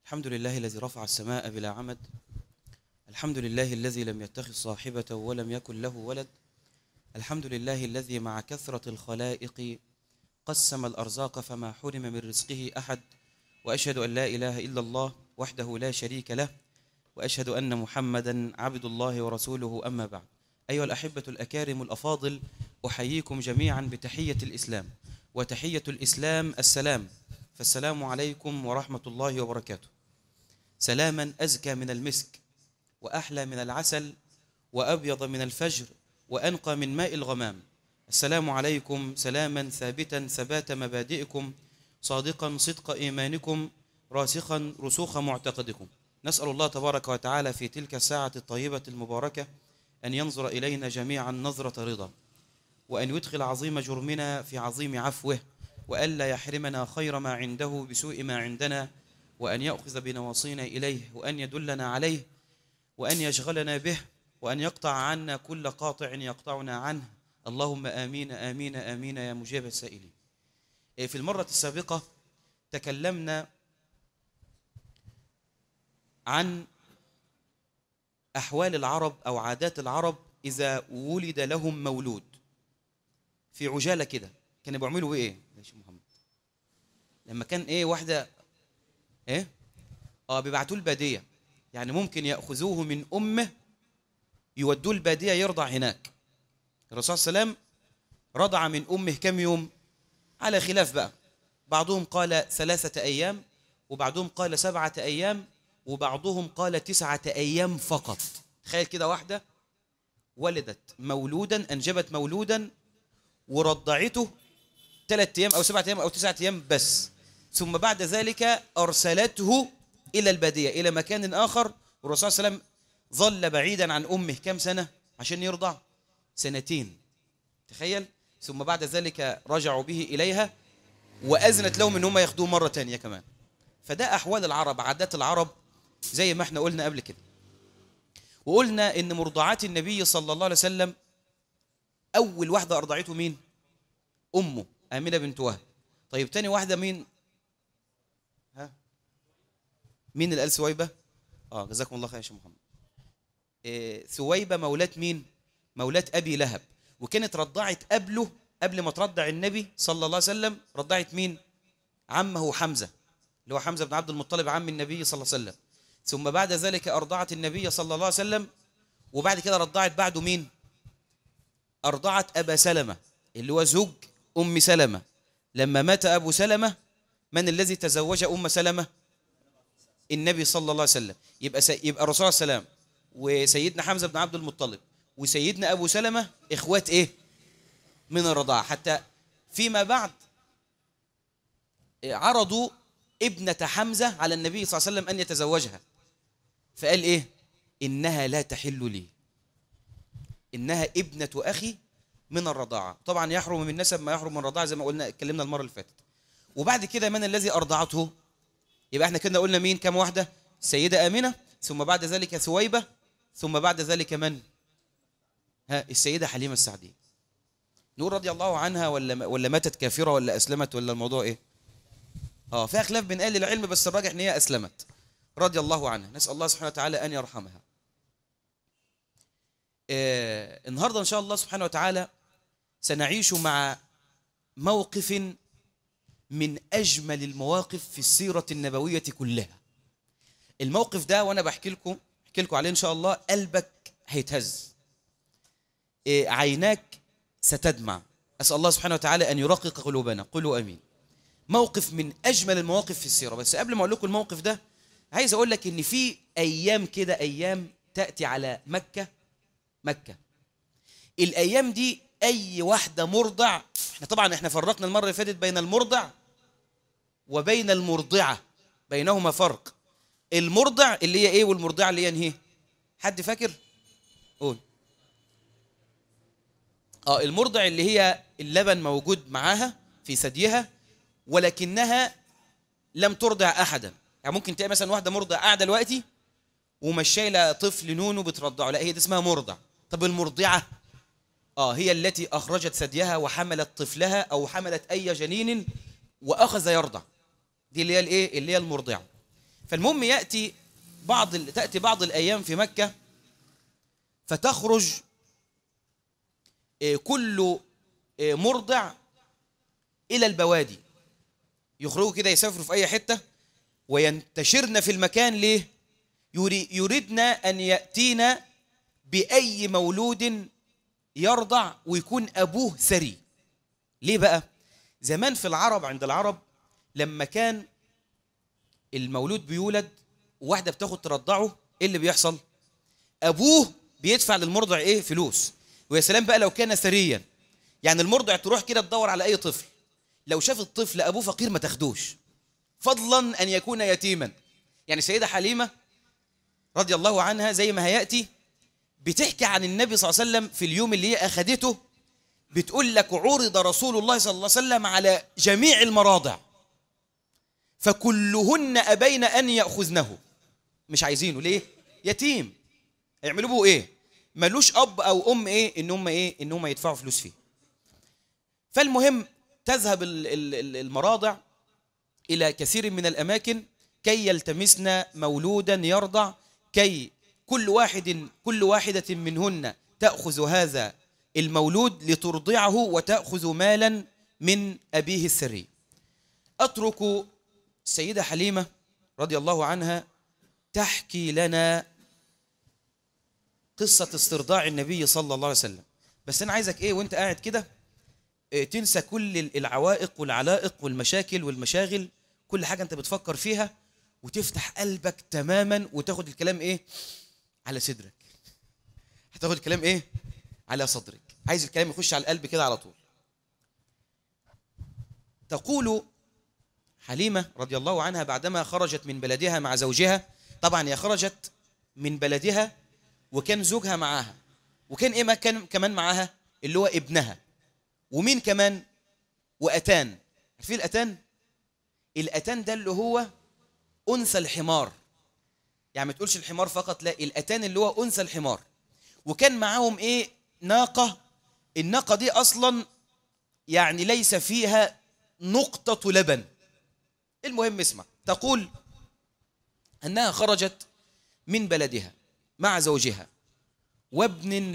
الحمد لله الذي رفع السماء بلا عمد. الحمد لله الذي لم يتخذ صاحبة ولم يكن له ولد. الحمد لله الذي مع كثرة الخلائق قسم الأرزاق فما حرم من رزقه أحد. وأشهد أن لا إله إلا الله وحده لا شريك له، وأشهد أن محمدا عبد الله ورسوله. أما بعد، أيها الأحبة الأكارم الأفاضل، أحييكم جميعا بتحية الإسلام، وتحية الإسلام السلام. فالسلام عليكم ورحمة الله وبركاته. سلاما أزكى من المسك، وأحلى من العسل، وأبيض من الفجر، وأنقى من ماء الغمام. السلام عليكم سلاما ثابتا ثبات مبادئكم، صادقا صدق إيمانكم، راسخا رسوخ معتقدكم. نسأل الله تبارك وتعالى في تلك الساعة الطيبة المباركة أن ينظر إلينا جميعا نظرة رضا، وأن يدخل عظيم جرمنا في عظيم عفوه، وألا يحرمنا خير ما عنده بسوء ما عندنا، وأن يأخذ بنواصينا إليه، وأن يدلنا عليه، وأن يشغلنا به، وأن يقطع عنا كل قاطع يقطعنا عنه. اللهم آمين آمين آمين يا مجيب السائلين. في المرة السابقة تكلمنا عن أحوال العرب أو عادات العرب إذا ولد لهم مولود. في عجالة كده كانوا بيعملوا إيه يا شيخ محمد؟ لما كان واحدة بيبعتوه البادية، يعني ممكن يأخذوه من أمه يودوه البادية يرضع هناك. الرسول صلى الله عليه وسلم رضع من أمه كم يوم؟ على خلاف بقى، بعضهم قال 3 أيام، وبعضهم قال 7 أيام، وبعضهم قال 9 أيام فقط. تخيل كده، واحدة ولدت مولودا، أنجبت مولودا ورضعته 3 أيام أو 7 أيام أو 9 أيام بس، ثم بعد ذلك أرسلته إلى البادية إلى مكان آخر. والرسول صلى الله عليه وسلم ظل بعيدا عن أمه كم سنة عشان يرضع؟ 2. تخيل. ثم بعد ذلك رجعوا به إليها وأذنت لهم إن هم ياخدوه مرة تانية كمان. فده أحوال العرب، عادات العرب زي ما احنا قلنا قبل كده. وقلنا إن مرضعات النبي صلى الله عليه وسلم أول واحدة أرضعته مين؟ أمه آمنة بنت وهب. طيب تاني واحدة مين؟ مين اللي قال ثويبة؟ جزاكم الله خير يا شيخ محمد. ثويبة مولاة مين؟ مولاة أبي لهب، وكانت رضعت قبله، قبل ما ترضع النبي صلى الله عليه وسلم رضعت مين؟ عمه حمزة، اللي هو حمزة بن عبد المطلب عم النبي صلى الله عليه وسلم. ثم بعد ذلك أرضعت النبي صلى الله عليه وسلم، وبعد كده رضعت بعده مين؟ أرضعت أبا سلمة اللي هو زوج أم سلمة. لما مات أبو سلمة، من الذي تزوج أم سلمة؟ النبي صلى الله عليه وسلم. يبقى الرسول صلى الله عليه وسلم وسيدنا حمزة بن عبد المطلب وسيدنا أبو سلمة إخوات من الرضاعة. حتى فيما بعد عرضوا ابنة حمزة على النبي صلى الله عليه وسلم أن يتزوجها، فقال إنها لا تحل لي، إنها ابنة أخي من الرضاعة. طبعا يحرم من نسب ما يحرم من الرضاعة زي ما قلنا اتكلمنا المرة اللي فاتت. وبعد كده من الذي أرضعته؟ يبقى احنا كنا قلنا مين؟ كم واحدة؟ السيدة آمنة، ثم بعد ذلك ثويبة، ثم بعد ذلك من؟ السيدة حليمة السعدية. نقول رضي الله عنها ولا ماتت كافرة ولا أسلمت ولا الموضوع فيها خلاف بين أهل العلم، بس الراجح إن هي أسلمت رضي الله عنها. نسأل الله سبحانه وتعالى أن يرحمها. النهاردة إن شاء الله سبحانه وتعالى سنعيش مع موقف من أجمل المواقف في السيرة النبوية كلها. الموقف ده وأنا بحكي لكم عليه إن شاء الله قلبك هيتهز، عيناك ستدمع. أسأل الله سبحانه وتعالى أن يرقق قلوبنا، قولوا أمين. موقف من أجمل المواقف في السيرة. بس قبل ما أقول لكم الموقف ده، عايز أقول لك إن في أيام كده، أيام تأتي على مكة. الأيام دي أي واحدة مرضع، احنا فرقنا المرة اللي فاتت بين المرضع وبين المرضعة، بينهما فرق. المرضع اللي هي والمرضعة اللي هي حد فاكر؟ قول. المرضع اللي هي اللبن موجود معاها في ثديها ولكنها لم ترضع أحدا. يعني ممكن تلاقي مثلا واحدة مرضع قاعدة دلوقتي ومش شايلة طفل نونه بترضعه، لا هي دي اسمها مرضع. طب المرضعة هي التي أخرجت ثديها وحملت طفلها أو حملت أي جنين وأخذ يرضع، دي اللي هي اللي هي المرضعة. فالمهم تأتي بعض الأيام في مكة، فتخرج كل مرضع إلى البوادي، يخرجوا كده يسافروا في أي حتة وينتشرن في المكان. ليه؟ يريدن أن يأتينا بأي مولود يرضع ويكون أبوه ثري. ليه بقى؟ زمان في العرب، عند العرب لما كان المولود بيولد وواحدة بتاخد ترضعه، إيه اللي بيحصل؟ أبوه بيدفع للمرضع إيه؟ فلوس. ويا سلام بقى لو كان ثريا، يعني المرضع تروح كده تدور على أي طفل، لو شاف الطفل أبوه فقير ما تاخدوش، فضلا أن يكون يتيما. يعني سيدة حليمة رضي الله عنها زي ما هيأتي بتحكي عن النبي صلى الله عليه وسلم في اليوم اللي هي أخدته، بتقول لك عرض رسول الله صلى الله عليه وسلم على جميع المراضع فكلهن أبين أن يأخذنه، مش عايزينه. ليه؟ يتيم، يعملوا به إيه؟ ملوش أب أو أم إن هم يدفعوا فلوس فيه. فالمهم تذهب المراضع إلى كثير من الأماكن كي يلتمسن مولودا يرضع، كي كل واحدة منهن تأخذ هذا المولود لترضعه وتأخذ مالا من أبيه الثري. أترك السيدة حليمة رضي الله عنها تحكي لنا قصة استرضاع النبي صلى الله عليه وسلم. بس أنا عايزك وانت قاعد كده تنسى كل العوائق والعلائق والمشاكل والمشاغل، كل حاجة انت بتفكر فيها، وتفتح قلبك تماما وتاخد الكلام على صدرك. هتاخد الكلام على صدرك. عايز الكلام يخش على القلب كده على طول. تقول حليمة رضي الله عنها بعدما خرجت من بلدها مع زوجها، طبعا هي خرجت من بلدها وكان زوجها معاها، وكان ما كان كمان معاها اللي هو ابنها، ومين كمان؟ وأتان. عارفين الأتان؟ الأتان ده اللي هو أنثى الحمار، يعني ما تقولش الحمار فقط، لا، الأتان اللي هو أنثى الحمار. وكان معاهم ناقة. الناقة دي أصلا يعني ليس فيها نقطة لبن. المهم اسمع، تقول أنها خرجت من بلدها مع زوجها وابن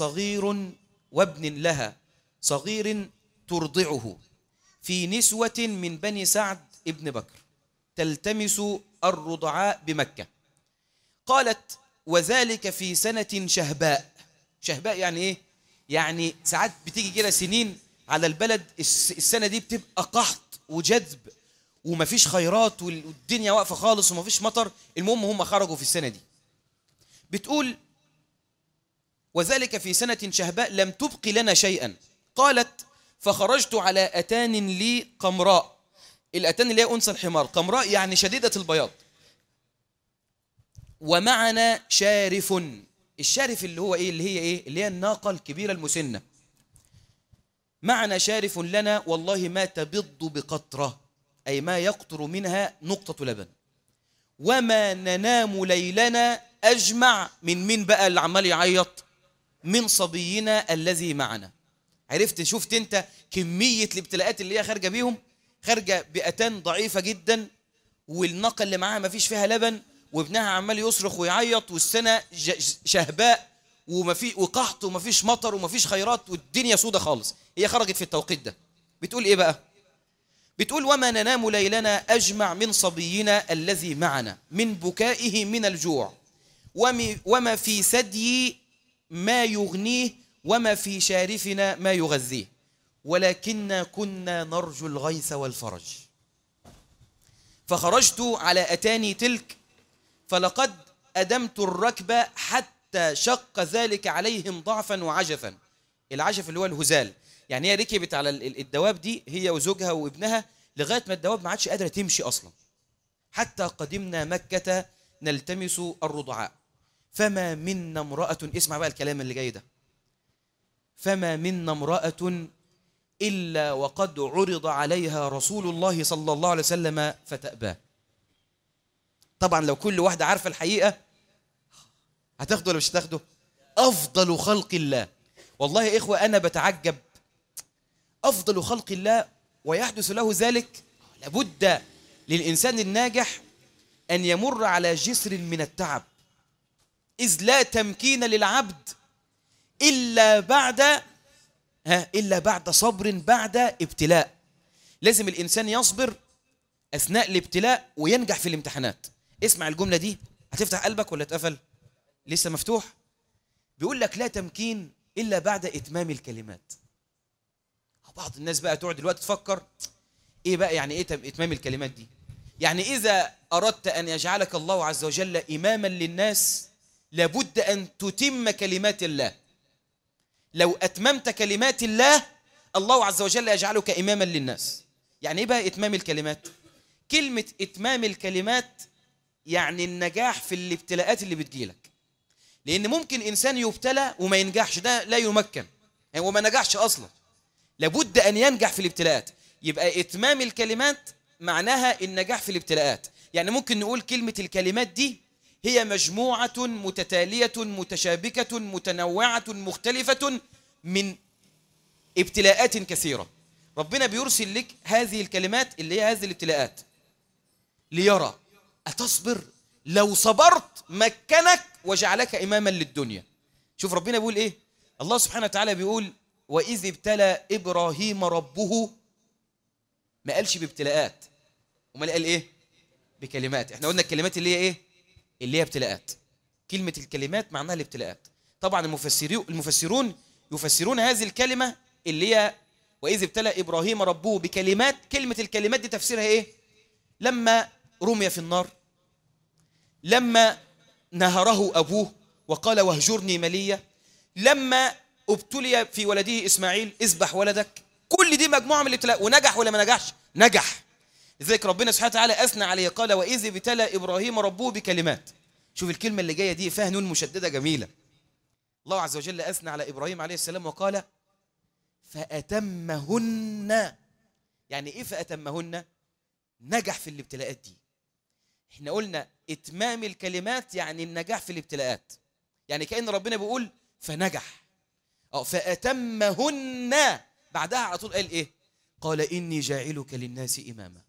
لها صغير ترضعه في نسوة من بني سعد ابن بكر تلتمس الرضعاء بمكة. قالت وذلك في سنة شهباء. شهباء يعني إيه؟ يعني ساعات بتيجي كده سنين على البلد، السنة دي بتبقى قحط وجذب ومفيش خيرات والدنيا واقفة خالص ومفيش مطر. المهم هم خرجوا في السنة دي. بتقول وذلك في سنة شهباء لم تبق لنا شيئا. قالت فخرجت على أتان لي قمراء. الأتان اللي هي أنثى الحمار، قمراء يعني شديدة البياض. ومعنا شارف. الشارف اللي هو اللي هي الناقة الكبيرة المسنة. معنا شارف لنا والله ما تبض بقطرة، أي ما يقطر منها نقطة لبن. وما ننام ليلنا أجمع من بقى اللي عمال يعيط؟ من صبينا الذي معنا. عرفت؟ شفت انت كمية الابتلاءات اللي هي خارجة بيهم؟ خارجة بأتان ضعيفة جدا، والناقة اللي معاها ما فيش فيها لبن، وابنها عمال يصرخ ويعيط، والسنة شهباء وقحط وما فيش مطر وما فيش خيرات والدنيا سودة خالص. هي خرجت في التوقيت ده. بتقول ايه بقى؟ بتقول وما ننام ليلنا أجمع من صبينا الذي معنا من بكائه من الجوع، وما في ثدي ما يغنيه، وما في شارفنا ما يغذيه، ولكننا كنا نرجو الغيث والفرج. فخرجت على أتاني تلك فلقد أدمت الركب حتى شق ذلك عليهم ضعفا وعجفا. العجف اللي هو الهزال، يعني هي ركبت على الدواب دي هي وزوجها وابنها لغاية ما الدواب ما عادش قادرة تمشي أصلا، حتى قدمنا مكة نلتمس الرضعاء. فما منا امرأة، اسمع بقى الكلام اللي جاي ده، فما منا امرأة إلا وقد عرض عليها رسول الله صلى الله عليه وسلم فتأباه. طبعا لو كل واحدة عارفة الحقيقة هتاخده ولا مش هتاخده؟ أفضل خلق الله. والله يا إخوة أنا بتعجب، أفضل خلق الله ويحدث له ذلك. لابد للإنسان الناجح أن يمر على جسر من التعب، إذ لا تمكين للعبد إلا بعد صبر بعد ابتلاء. لازم الإنسان يصبر أثناء الابتلاء وينجح في الامتحانات. اسمع الجملة دي، هتفتح قلبك ولا اتقفل؟ لسه مفتوح. بيقول لك لا تمكين إلا بعد إتمام الكلمات. بعض الناس بقى تقعد دلوقتي تفكر إيه بقى يعني إيه إتمام الكلمات دي؟ يعني إذا أردت أن يجعلك الله عز وجل إماما للناس لابد أن تتم كلمات الله. لو أتممت كلمات الله، الله عز وجل يجعلك إماما للناس. يعني إيه بقى إتمام الكلمات؟ كلمة إتمام الكلمات يعني النجاح في الابتلاءات اللي بتجيلك. لأن ممكن إنسان يبتلى وما ينجحش، ده لا يمكن، يعني هو ما نجحش أصلا، لابد أن ينجح في الابتلاءات. يبقى إتمام الكلمات معناها النجاح في الابتلاءات. يعني ممكن نقول كلمة الكلمات دي هي مجموعة متتالية متشابكة متنوعة مختلفة من ابتلاءات كثيرة. ربنا بيرسل لك هذه الكلمات اللي هي هذه الابتلاءات ليرى أتصبر؟ لو صبرت مكنك وجعلك إماما للدنيا. شوف ربنا بيقول إيه؟ الله سبحانه وتعالى بيقول وإذ ابتلى إبراهيم ربه، ما قالش بابتلاءات، وما قال إيه؟ بكلمات. احنا قلنا الكلمات اللي هي إيه؟ اللي هي ابتلاءات. كلمة الكلمات معناها الابتلاءات. طبعا المفسرون يفسرون هذه الكلمة اللي هي وإذ ابتلى إبراهيم ربه بكلمات. كلمة الكلمات دي تفسيرها إيه؟ لما رمي في النار، لما نهره أبوه وقال واهجرني مليا، لما ابتلي في ولده إسماعيل اذبح ولدك. كل دي مجموعة من الابتلاء. ونجح ولا ما نجحش؟ نجح. لذلك ربنا سبحانه وتعالى أثنى عليه قال وإذ ابتلى إبراهيم ربه بكلمات. شوف الكلمة اللي جاية دي فيها نون مشددة جميلة. الله عز وجل أثنى على إبراهيم عليه السلام وقال فأتمهن. يعني إيه فأتمهن؟ نجح في الابتلاءات دي. احنا قلنا إتمام الكلمات يعني النجاح في الابتلاءات. يعني كأن ربنا بيقول فنجح. فأتمهن، بعدها على طول قال إيه؟ قال إني جاعلك للناس إماما.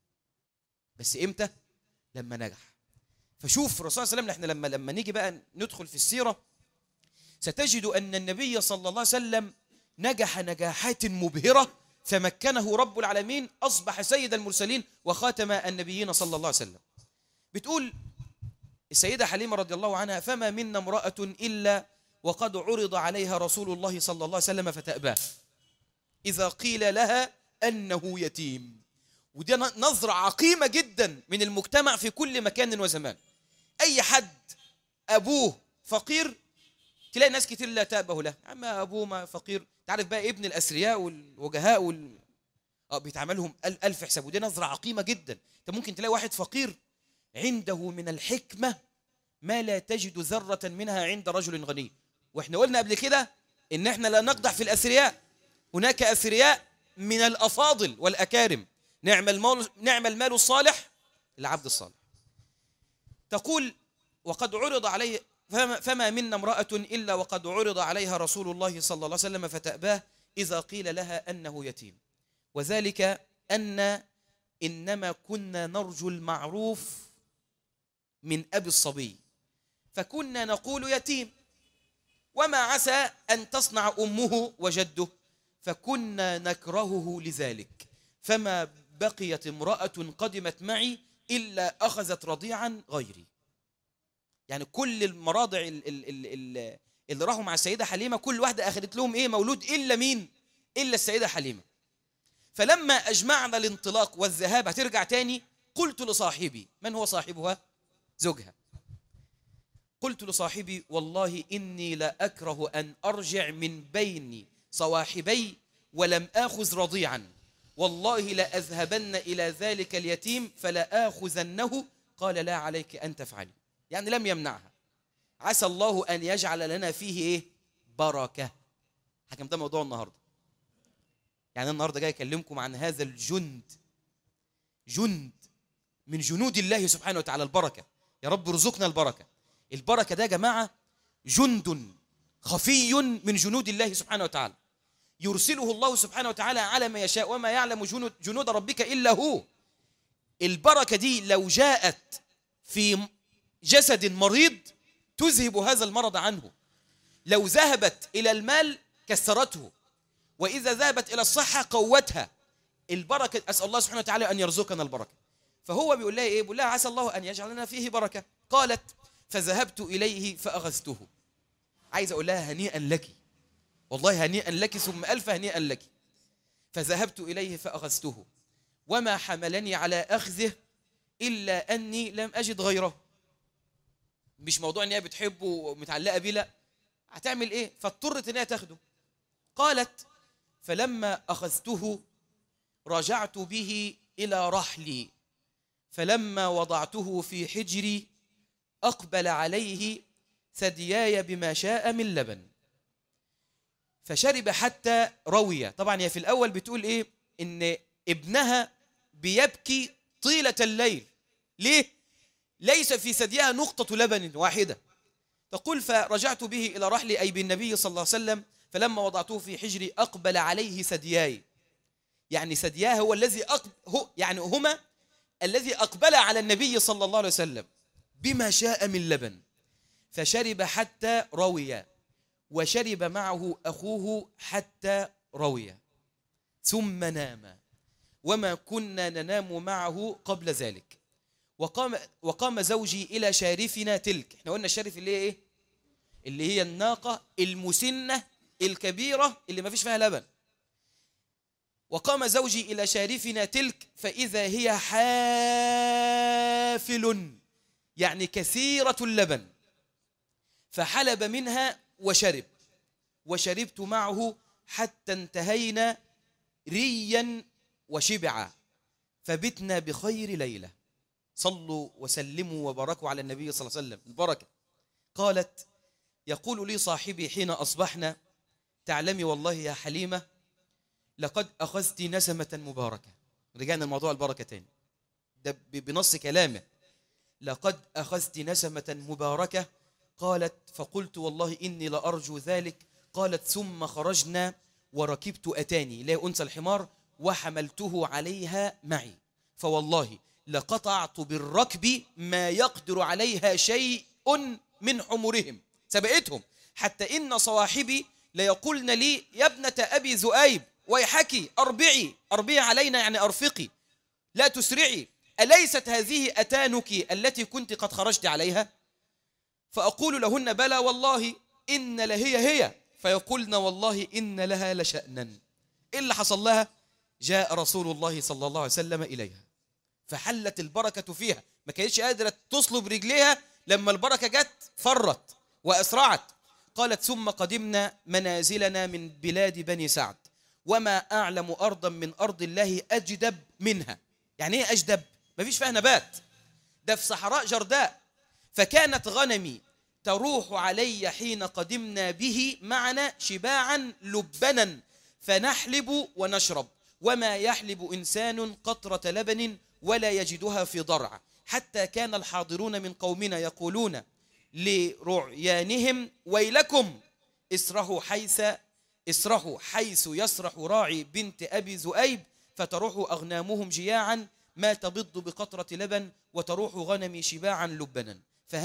بس إمتى؟ لما نجح. فشوف الرسول صلى الله عليه وسلم، احنا لما نيجي بقى ندخل في السيرة ستجد أن النبي صلى الله عليه وسلم نجح نجاحات مبهرة فمكنه رب العالمين، أصبح سيد المرسلين وخاتم النبيين صلى الله عليه وسلم. بتقول السيدة حليمة رضي الله عنها فما منا امرأة إلا وقد عرض عليها رسول الله صلى الله عليه وسلم فتأباه إذا قيل لها أنه يتيم. ودي نظرة عقيمة جدا من المجتمع في كل مكان وزمان. أي حد أبوه فقير تلاقي ناس كتير لا تأبه له، أما أبوه ما فقير. تعرف بقى ابن الأثرياء والوجهاء بيتعملهم ألف حساب. ودي نظرة عقيمة جدا. أنت ممكن تلاقي واحد فقير عنده من الحكمة ما لا تجد ذرة منها عند رجل غني. وإحنا قلنا قبل كده إن إحنا لا نقدح في الأثرياء، هناك أثرياء من الأفاضل والأكارم. نعم المال الصالح العبد الصالح. تقول وقد عرض عليه فما منا امرأة إلا وقد عرض عليها رسول الله صلى الله عليه وسلم فتأباه إذا قيل لها أنه يتيم، وذلك أن إنما كنا نرجو المعروف من أبي الصبي فكنا نقول يتيم، وما عسى أن تصنع أمه وجده فكنا نكرهه لذلك، فما بقيت امرأة قدمت معي إلا أخذت رضيعا غيري. يعني كل المراضع اللي راحوا مع السيدة حليمة كل واحدة أخذت لهم إيه مولود إلا مين؟ إلا السيدة حليمة. فلما أجمعنا الانطلاق والذهاب هترجع تاني قلت لصاحبي، من هو صاحبها؟ زوجها. قلت لصاحبي والله إني لا أكره أن أرجع من بين صواحبي ولم آخذ رضيعا، والله لا أذهبن إلى ذلك اليتيم فلا آخذنه. قال لا عليك أن تفعلي. يعني لم يمنعها. عسى الله أن يجعل لنا فيه إيه؟ بركة. حكم ده موضوع النهاردة. يعني النهاردة جاي أكلمكم عن هذا الجند، جند من جنود الله سبحانه وتعالى، البركة. يا رب ارزقنا البركة. البركة ده يا جماعة جند خفي من جنود الله سبحانه وتعالى، يرسله الله سبحانه وتعالى على ما يشاء، وما يعلم جنود ربك إلا هو. البركة دي لو جاءت في جسد مريض تذهب هذا المرض عنه. لو ذهبت إلى المال كسرته، وإذا ذهبت إلى الصحة قوتها. البركة، أسأل الله سبحانه وتعالى أن يرزقنا البركة. فهو بيقول لها إيه؟ بيقول لها عسى الله أن يجعل لنا فيه بركة. قالت فذهبت إليه فأخذته. عايز أقول لها هنيئا لك، والله هنيئا لك ثم ألف هنيئا لك. فذهبت إليه فأخذته وما حملني على أخذه إلا أني لم أجد غيره. مش موضوع أن هي بتحبه ومتعلقة بيه، لا، هتعمل إيه؟ فاضطرت أن هي تاخده. قالت فلما أخذته رجعت به إلى رحلي، فلما وضعته في حجري أقبل عليه ثدياي بما شاء من لبن فشرب حتى روي. طبعا هي في الأول بتقول إيه؟ إن ابنها بيبكي طيلة الليل. ليه؟ ليس في ثديها نقطة لبن واحدة. تقول فرجعت به إلى رحلي، أي بالنبي صلى الله عليه وسلم، فلما وضعته في حجري أقبل عليه ثدياي. يعني ثدياه هو الذي يعني هما الذي أقبل على النبي صلى الله عليه وسلم بما شاء من لبن فشرب حتى روي، وشرب معه أخوه حتى روي ثم نام، وما كنا ننام معه قبل ذلك. وقام زوجي إلى شارفنا تلك. احنا قلنا الشارف اللي هي إيه؟ اللي هي الناقة المسنة الكبيرة اللي ما فيش فيها لبن. وقام زوجي إلى شارفنا تلك فإذا هي حافل، يعني كثيرة اللبن، فحلب منها وشرب، وشربت معه حتى انتهينا ريا وشبعا، فبتنا بخير ليلة. صلوا وسلموا وباركوا على النبي صلى الله عليه وسلم، البركة. قالت يقول لي صاحبي حين أصبحنا تعلمي والله يا حليمة لقد أخذت نسمة مباركة. رجعنا الموضوع البركة تاني، ده بنص كلامه، لقد أخذت نسمة مباركة. قالت فقلت والله إني لأرجو ذلك. قالت ثم خرجنا وركبت أتاني، لا أنسى الحمار، وحملته عليها معي، فوالله لقطعت بالركب ما يقدر عليها شيء من حمرهم، سبقتهم، حتى إن صواحبي ليقولن لي يا ابنة أبي ذؤيب ويحكي أربعي علينا، يعني أرفقي لا تسرعي، أليست هذه أتانك التي كنت قد خرجت عليها؟ فأقول لهن بلى والله إن لهي، فيقولن والله إن لها لشأنا. إيه اللي حصل لها؟ جاء رسول الله صلى الله عليه وسلم إليها فحلت البركة فيها، ما كانتش قادرة تصلب رجليها، لما البركة جت فرت وأسرعت. قالت ثم قدمنا منازلنا من بلاد بني سعد، وما أعلم أرضا من أرض الله أجدب منها. يعني إيه أجدب؟ ما فيش فيها نبات، ده في صحراء جرداء. فكانت غنمي تروح علي حين قدمنا به معنا شباعا لبنا فنحلب ونشرب، وما يحلب إنسان قطرة لبن ولا يجدها في ضرع، حتى كان الحاضرون من قومنا يقولون لرعيانهم ويلكم اسرحوا حيث يسرح راعي بنت أبي ذؤيب، فتروح أغنامهم جياعا ما تبض بقطرة لبن، وتروح غنمي شباعا لبنا.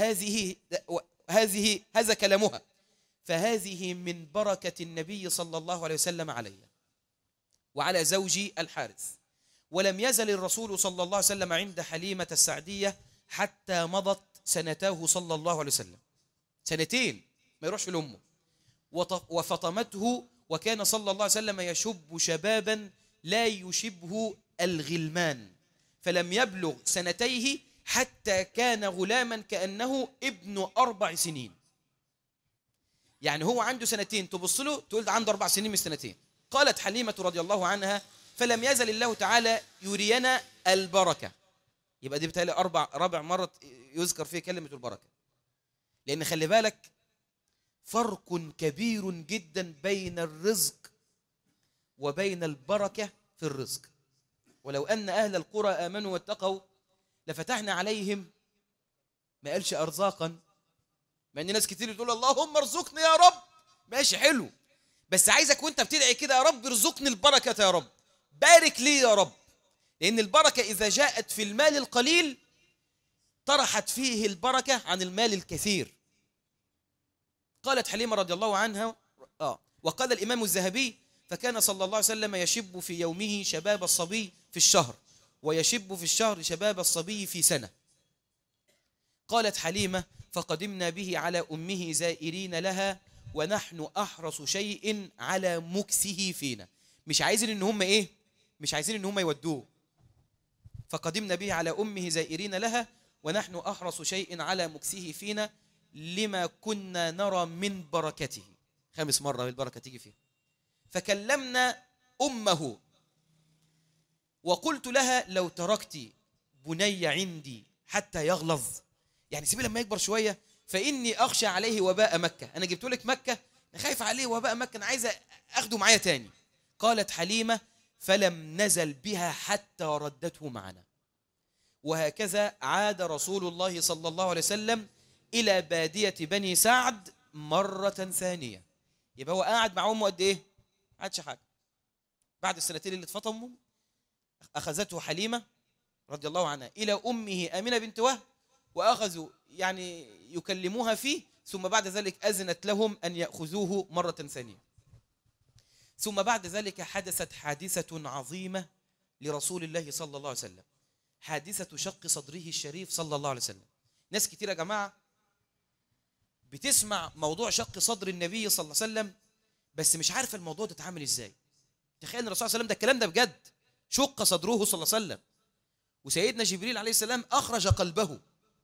هذا كلامها، فهذه من بركة النبي صلى الله عليه وسلم علي وعلى زوجي الحارث. ولم يزل الرسول صلى الله عليه وسلم عند حليمة السعدية حتى مضت سنتاه صلى الله عليه وسلم، سنتين ما يروحش لأمه، وفطمته، وكان صلى الله عليه وسلم يشب شبابا لا يشبه الغلمان، فلم يبلغ سنتيه حتى كان غلاما كأنه ابن 4 سنين. يعني هو عنده سنتين تبص له تقول ده عنده 4 سنين مش سنتين. قالت حليمة رضي الله عنها فلم يزل الله تعالى يرينا البركة. يبقى دي بتالي رابع مرة يذكر فيه كلمة البركة، لأن خلي بالك فرق كبير جدا بين الرزق وبين البركة في الرزق. ولو أن أهل القرى آمنوا واتقوا لفتحنا عليهم، ما قالش أرزاقا، مع أن ناس كتير تقول اللهم ارزقني يا رب، ماشي حلو، بس عايزك وانت بتدعي كده يا رب ارزقني البركة يا رب، بارك لي يا رب، لأن البركة إذا جاءت في المال القليل طرحت فيه البركة عن المال الكثير. قالت حليمة رضي الله عنها وقال الإمام الذهبي: فكان صلى الله عليه وسلم يشب في يومه شباب الصبي في الشهر، ويشب في الشهر شباب الصبي في سنة. قالت حليمة: فقدمنا به على أمه زائرين لها ونحن أحرص شيء على مكسه فينا. مش عايزين إن هم إيه؟ مش عايزين إن هم يودوه. فقدمنا به على أمه زائرين لها ونحن أحرص شيء على مكسه فينا لما كنا نرى من بركته. 5 مرة البركة تيجي فيه. فكلمنا أمه وقلت لها: لو تركت بني عندي حتى يغلظ، يعني سيبي لما يكبر شوية، فإني أخشى عليه وباء مكة. أنا جبت لك مكة، أنا خايف عليه وباء مكة، أنا عايزة أخده معايا تاني. قالت حليمة: فلم نزل بها حتى ردته معنا. وهكذا عاد رسول الله صلى الله عليه وسلم إلى بادية بني سعد مرة ثانية. يبقى هو قاعد مع أمه قد إيه؟ ما عادش حاجة. بعد السنتين اللي اتفطموا أخذته حليمة رضي الله عنها إلى أمه آمنة بنت وهب، وأخذوا يعني يكلموها فيه، ثم بعد ذلك أذنت لهم أن يأخذوه مرة ثانية. ثم بعد ذلك حدثت حادثة عظيمة لرسول الله صلى الله عليه وسلم، حادثة شق صدره الشريف صلى الله عليه وسلم. ناس كتير يا جماعة بتسمع موضوع شق صدر النبي صلى الله عليه وسلم بس مش عارفة الموضوع ده اتعامل ازاي. تخيل ان الرسول صلى الله عليه وسلم ده الكلام ده بجد، شق صدره صلى الله عليه وسلم، وسيدنا جبريل عليه السلام أخرج قلبه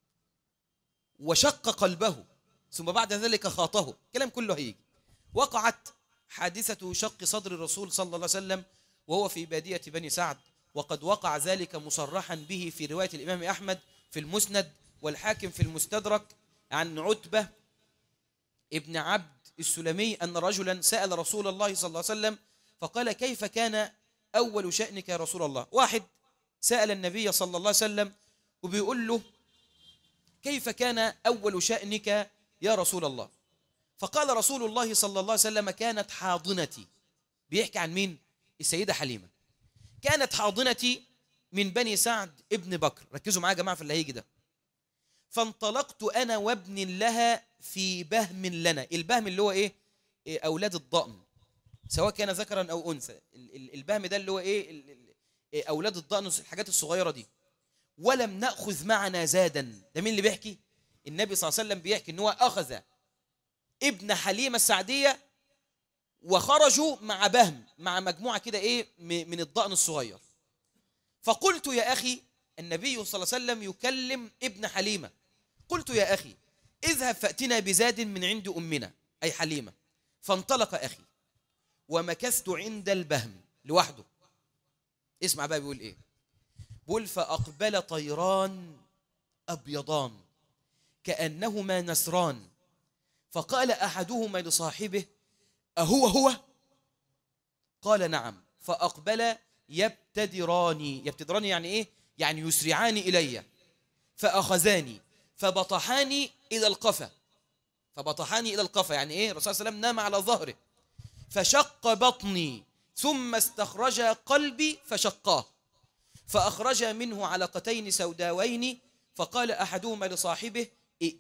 وشق قلبه، ثم بعد ذلك خاطه. الكلام كله هيجي. وقعت حادثة شق صدر الرسول صلى الله عليه وسلم وهو في بادية بني سعد، وقد وقع ذلك مصرحا به في رواية الإمام أحمد في المسند والحاكم في المستدرك عن عتبة ابن عبد السلمي أن رجلا سأل رسول الله صلى الله عليه وسلم فقال: كيف كان أول شأنك يا رسول الله؟ واحد سأل النبي صلى الله عليه وسلم وبيقول له: كيف كان أول شأنك يا رسول الله؟ فقال رسول الله صلى الله عليه وسلم: كانت حاضنتي. بيحكي عن مين؟ السيدة حليمة. كانت حاضنتي من بني سعد ابن بكر. ركزوا معايا يا جماعة في اللي هيجي ده. فانطلقت أنا وابن لها في بهم لنا. البهم اللي هو إيه؟ أولاد الضأن، سواء كان ذكرا أو أنثى. البهم ده اللي هو إيه؟ أولاد الضأن، الحاجات الصغيرة دي. ولم نأخذ معنا زادا. ده مين اللي بيحكي؟ النبي صلى الله عليه وسلم بيحكي إن هو أخذ ابن حليمة السعدية وخرجوا مع بهم، مع مجموعة كده إيه من الضأن الصغير. فقلت: يا أخي، النبي صلى الله عليه وسلم يكلم ابن حليمة، قلت: يا أخي اذهب فأتنا بزاد من عند أمنا أي حليمة. فانطلق أخي ومكثت عند البهم لوحده. اسمع بقى بيقول إيه؟ بيقول: فأقبل طيران أبيضان كأنهما نسران، فقال أحدهما لصاحبه: أهو هو؟ قال: نعم. فأقبل يبتدراني. يبتدراني يعني إيه؟ يعني يسرعان إلي. فأخذاني فبطحاني إلى القفا. فبطحاني إلى القفا يعني إيه؟ الرسول صلى الله عليه وسلم نام على ظهره، فشق بطني ثم استخرج قلبي فشقاه، فأخرج منه علقتين سوداوين، فقال أحدهما لصاحبه: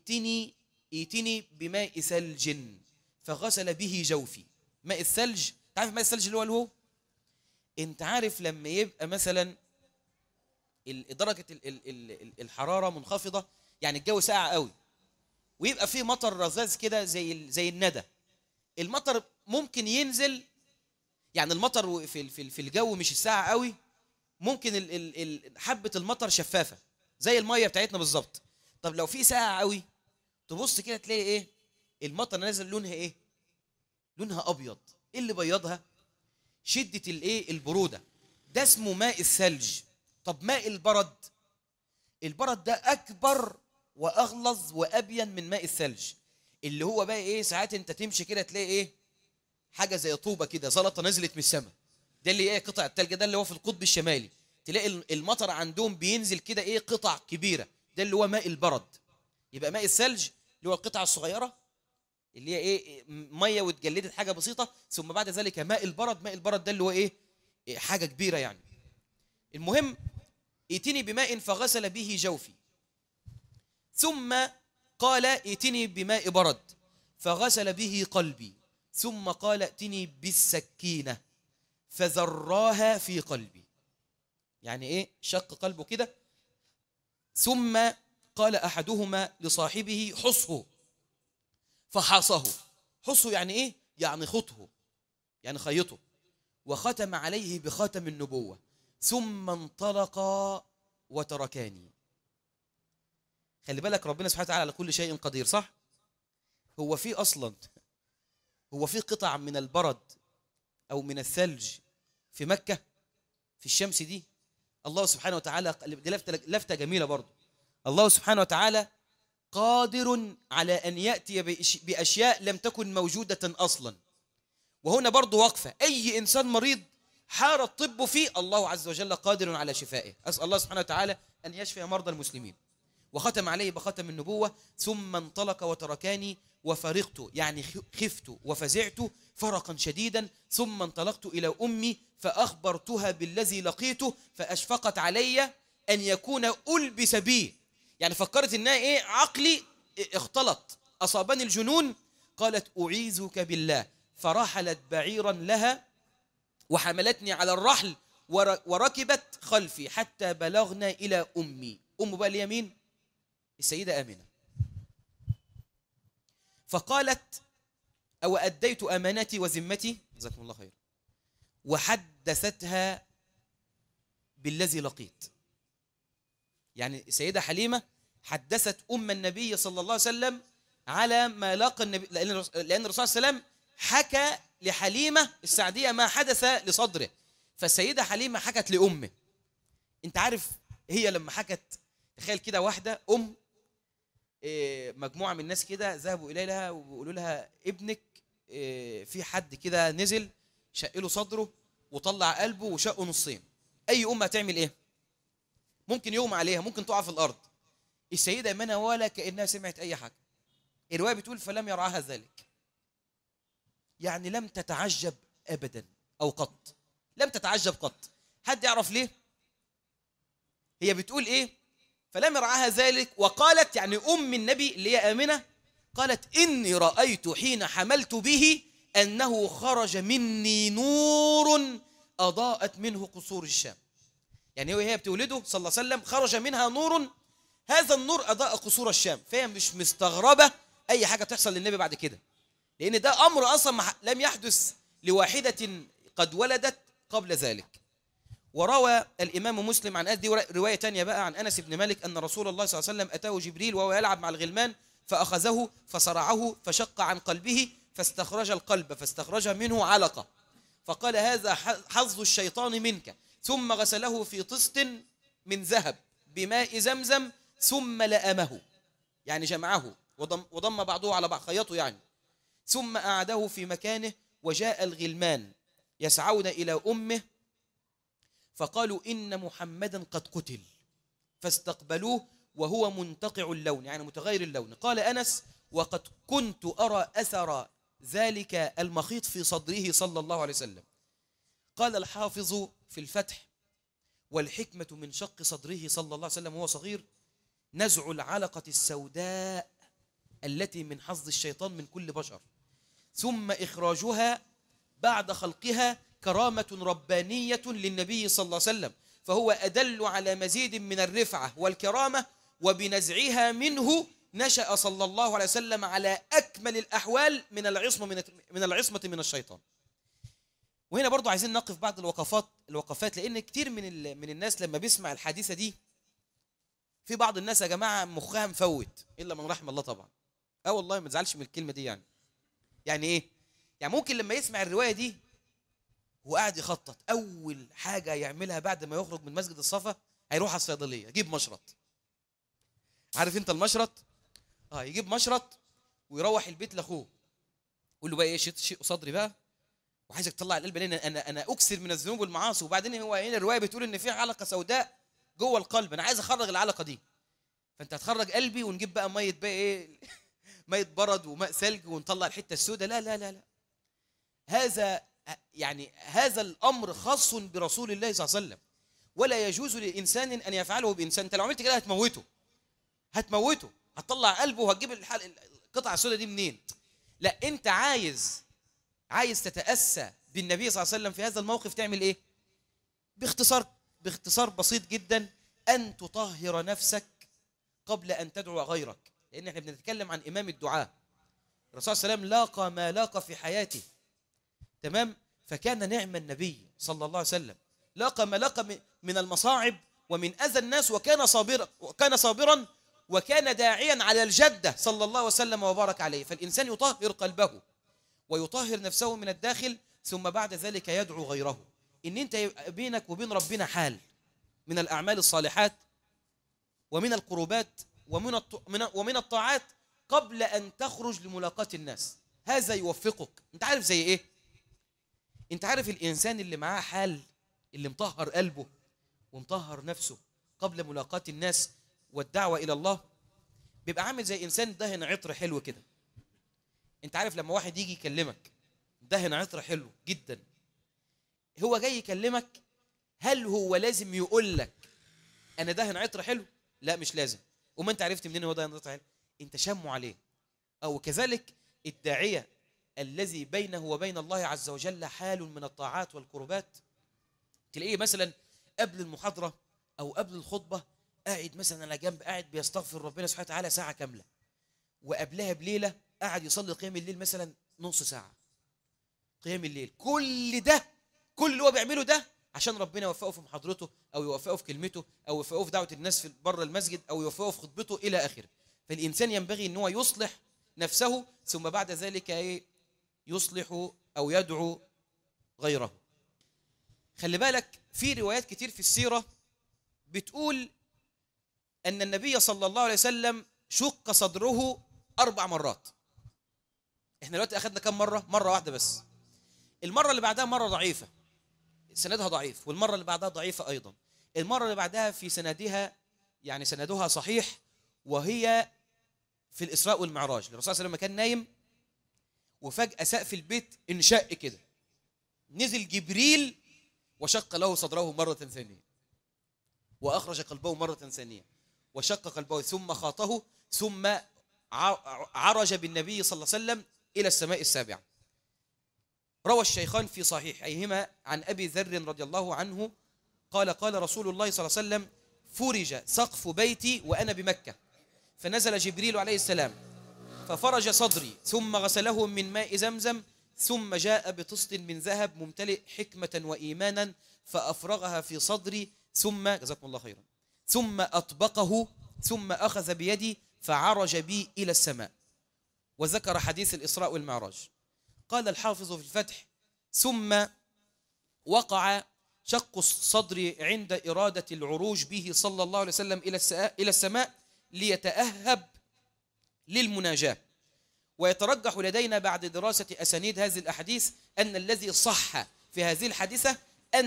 ائتني بماء ثلج، فغسل به جوفي. ماء الثلج، تعرف ماء الثلج اللي هو انت عارف لما يبقى مثلا درجة الحرارة منخفضة، يعني الجو ساقع قوي ويبقى فيه مطر رذاذ كده زي الندى. المطر ممكن ينزل، يعني المطر في الجو مش الساقع قوي، ممكن حبة المطر شفافة زي المية بتاعتنا بالظبط. طب لو في ساقع قوي تبص كده تلاقي ايه؟ المطر نازل لونها ايه؟ لونها ابيض. ايه اللي بيضها؟ شدة الايه؟ البرودة. ده اسمه ماء الثلج. طب ماء البرد، البرد ده اكبر واغلظ وابين من ماء الثلج، اللي هو بقى ايه؟ ساعات انت تمشي كده تلاقي ايه؟ حاجه زي طوبه كده، زلطه نزلت من السماء. ده اللي ايه؟ قطع الثلج. ده اللي هو في القطب الشمالي تلاقي المطر عندهم بينزل كده ايه؟ قطع كبيره. ده اللي هو ماء البرد. يبقى ماء الثلج اللي هو القطعه الصغيره اللي هي ايه؟ ميه واتجلدت حاجه بسيطه، ثم بعد ذلك ماء البرد. ماء البرد ده اللي هو ايه؟ حاجه كبيره يعني. المهم: ائتني بماء فغسل به جوفي. ثم قال ائتني بماء برد فغسل به قلبي، ثم قال ائتني بالسكينة فذراها في قلبي. يعني ايه؟ شق قلبه كده. ثم قال أحدهما لصاحبه حصه فحاصه. حصه يعني ايه؟ يعني خطه، يعني خيطه. وختم عليه بخاتم النبوة ثم انطلق وتركاني. خلي بالك ربنا سبحانه وتعالى على كل شيء قدير، صح؟ هو في أصلا في قطع من البرد أو من الثلج في مكة في الشمس دي؟ الله سبحانه وتعالى، دي لفتة جميلة برضو، الله سبحانه وتعالى قادر على أن يأتي بأشياء لم تكن موجودة أصلا. وهنا برضو وقفة، أي إنسان مريض حار الطب فيه، الله عز وجل قادر على شفائه. أسأل الله سبحانه وتعالى أن يشفي مرضى المسلمين. وختم عليه بختم النبوة ثم انطلق وتركاني وفرقت، يعني خفت وفزعت فرقا شديدا. ثم انطلقت إلى أمي فأخبرتها بالذي لقيته فأشفقت علي أن يكون ألبس بي، يعني فكرت إنها إيه، عقلي اختلط، أصابني الجنون. قالت أعيذك بالله، فرحلت بعيرا لها وحملتني على الرحل وركبت خلفي حتى بلغنا إلى أمي. أم بقى اليمين السيدة آمنة. فقالت أو أديت أمانتي وذمتي، جزاكم الله خير، وحدثتها بالذي لقيت. يعني السيدة حليمة حدثت أم النبي صلى الله عليه وسلم على ما لاقى النبي، لأن الرسول صلى الله عليه وسلم حكى لحليمة السعدية ما حدث لصدره، فالسيدة حليمة حكت لأمه. أنت عارف هي لما حكت، تخيل كده واحدة أم، مجموعة من الناس كده ذهبوا إليها وبيقولوا لها ابنك في حد كده نزل شق له صدره وطلع قلبه وشقه نصين. أي أم هتعمل إيه؟ ممكن يغمى عليها، ممكن تقع في الأرض. السيدة آمنة ولا كأنها سمعت أي حاجة. الرواية بتقول فلم يرعاها ذلك، يعني لم تتعجب أبدا أو قط، لم تتعجب قط. حد يعرف ليه؟ هي بتقول إيه؟ فلم يرعاها ذلك، وقالت يعني أم النبي اللي هي آمنة قالت إني رأيت حين حملت به أنه خرج مني نور أضاءت منه قصور الشام. يعني وهي بتولده صلى الله عليه وسلم خرج منها نور، هذا النور أضاء قصور الشام. فهي مش مستغربة أي حاجة تحصل للنبي بعد كده، لأن ده أمر أصلا لم يحدث لواحدة قد ولدت قبل ذلك. وروى الإمام مسلم عن دي رواية تانية بقى عن أنس بن مالك أن رسول الله صلى الله عليه وسلم أتاه جبريل وهو يلعب مع الغلمان فأخذه فصرعه فشق عن قلبه فاستخرج القلب فاستخرج منه علقة، فقال هذا حظ الشيطان منك، ثم غسله في طست من ذهب بماء زمزم ثم لأمه، يعني جمعه وضم بعضه على بعض، خيطه يعني، ثم أعاده في مكانه. وجاء الغلمان يسعون إلى أمه فقالوا إن محمدا قد قتل، فاستقبلوه وهو منتقع اللون، يعني متغير اللون. قال أنس وقد كنت أرى أثر ذلك المخيط في صدره صلى الله عليه وسلم. قال الحافظ في الفتح والحكمة من شق صدره صلى الله عليه وسلم وهو صغير نزع العلقة السوداء التي من حظ الشيطان من كل بشر، ثم إخراجها بعد خلقها كرامة ربانية للنبي صلى الله عليه وسلم، فهو أدل على مزيد من الرفعة والكرامة، وبنزعها منه نشأ صلى الله عليه وسلم على أكمل الأحوال من العصمة من الشيطان. وهنا برضو عايزين نقف بعض الوقفات، لأن كتير من الناس لما بيسمع الحادثة دي، في بعض الناس يا جماعة مخها مفوت إلا من رحم الله طبعا. والله ما تزعلش من الكلمة دي. يعني إيه؟ يعني ممكن لما يسمع الرواية دي وقاعد يخطط، أول حاجة يعملها بعد ما يخرج من مسجد الصفا هيروح على الصيدلية يجيب مشرط. عارف أنت المشرط؟ يجيب مشرط ويروح البيت لأخوه يقول له بقى إيه، شيء صدري بقى وعايزك تطلع القلب، لأن أنا أكثر من الذنوب والمعاصي، وبعدين هو هنا الرواية بتقول إن في علقة سوداء جوه القلب، أنا عايز أخرج العلقة دي، فأنت هتخرج قلبي ونجيب بقى مية بقى إيه مية برد وماء ثلج ونطلع الحتة السوداء. لا لا لا لا، هذا الأمر خاص برسول الله صلى الله عليه وسلم، ولا يجوز لإنسان أن يفعله بإنسان. أنت لو عملت كده هتموته. هتطلع قلبه وهتجيب القطعة السوداء دي منين؟ لا، أنت عايز تتأسى بالنبي صلى الله عليه وسلم في هذا الموقف، تعمل إيه؟ باختصار بسيط جدا، أن تطهر نفسك قبل أن تدعو غيرك، لأن احنا بنتكلم عن إمام الدعاء. الرسول صلى الله عليه وسلم لاقى ما لاقى في حياته، تمام؟ فكان نعم النبي صلى الله عليه وسلم، لاقى ما لاقى من المصاعب ومن أذى الناس، وكان صابرا وكان داعيا على الجدة صلى الله وسلم وبارك عليه. فالإنسان يطهر قلبه ويطهر نفسه من الداخل، ثم بعد ذلك يدعو غيره. إن أنت يبقى بينك وبين ربنا حال من الأعمال الصالحات ومن القربات ومن الطاعات قبل أن تخرج لملاقاة الناس، هذا يوفقك. أنت عارف زي إيه؟ أنت عارف الإنسان اللي معاه حال، اللي مطهر قلبه ومطهر نفسه قبل ملاقاة الناس والدعوة إلى الله، بيبقى عامل زي إنسان دهن عطر حلو كده. أنت عارف لما واحد يجي يكلمك دهن عطر حلو جدا، هو جاي يكلمك، هل هو لازم يقول لك أنا دهن عطر حلو؟ لا، مش لازم. وما أنت عرفت منين هو دهن عطر حلو؟ أنت شمه عليه. أو كذلك الداعية الذي بينه وبين الله عز وجل حال من الطاعات والقربات، تلاقيه مثلا قبل المحاضرة أو قبل الخطبة قاعد مثلا على جنب، قاعد بيستغفر ربنا سبحانه وتعالى ساعة كاملة، وقبلها بليلة قاعد يصلي قيام الليل مثلا نص ساعة قيام الليل. كل اللي هو بيعمله ده عشان ربنا يوفقه في محاضرته، أو يوفقه في كلمته، أو يوفقه في دعوة الناس في بره المسجد، أو يوفقه في خطبته إلى آخره. فالإنسان ينبغي أن هو يصلح نفسه، ثم بعد ذلك يصلح أو يدعو غيره. خلي بالك، في روايات كتير في السيرة بتقول أن النبي صلى الله عليه وسلم شق صدره 4 مرات. احنا دلوقتي أخذنا كم مرة؟ مرة واحدة بس. المرة اللي بعدها مرة ضعيفة، سندها ضعيف، والمرة اللي بعدها ضعيفة أيضا. المرة اللي بعدها في سندها يعني سندها صحيح، وهي في الإسراء والمعراج. الرسول صلى الله عليه وسلم كان نايم وفجأة سقف البيت انشق كده، نزل جبريل وشق له صدره مرة ثانية، وأخرج قلبه مرة ثانية، وشق قلبه، ثم خاطه، ثم عرج بالنبي صلى الله عليه وسلم إلى السماء السابعة. روى الشيخان في صحيحيهما عن أبي ذر رضي الله عنه قال: قال رسول الله صلى الله عليه وسلم: فرج سقف بيتي وأنا بمكة، فنزل جبريل عليه السلام ففرج صدري، ثم غسله من ماء زمزم، ثم جاء بطست من ذهب ممتلئ حكمة وإيمانا فأفرغها في صدري، ثم جزاكم الله خيرا، ثم أطبقه، ثم أخذ بيدي فعرج بي إلى السماء. وذكر حديث الإسراء والمعراج. قال الحافظ في الفتح: ثم وقع شق الصدر عند إرادة العروج به صلى الله عليه وسلم إلى السماء ليتأهب للمناجاة. ويترجح لدينا بعد دراسة أسانيد هذه الأحاديث أن الذي صح في هذه الحادثة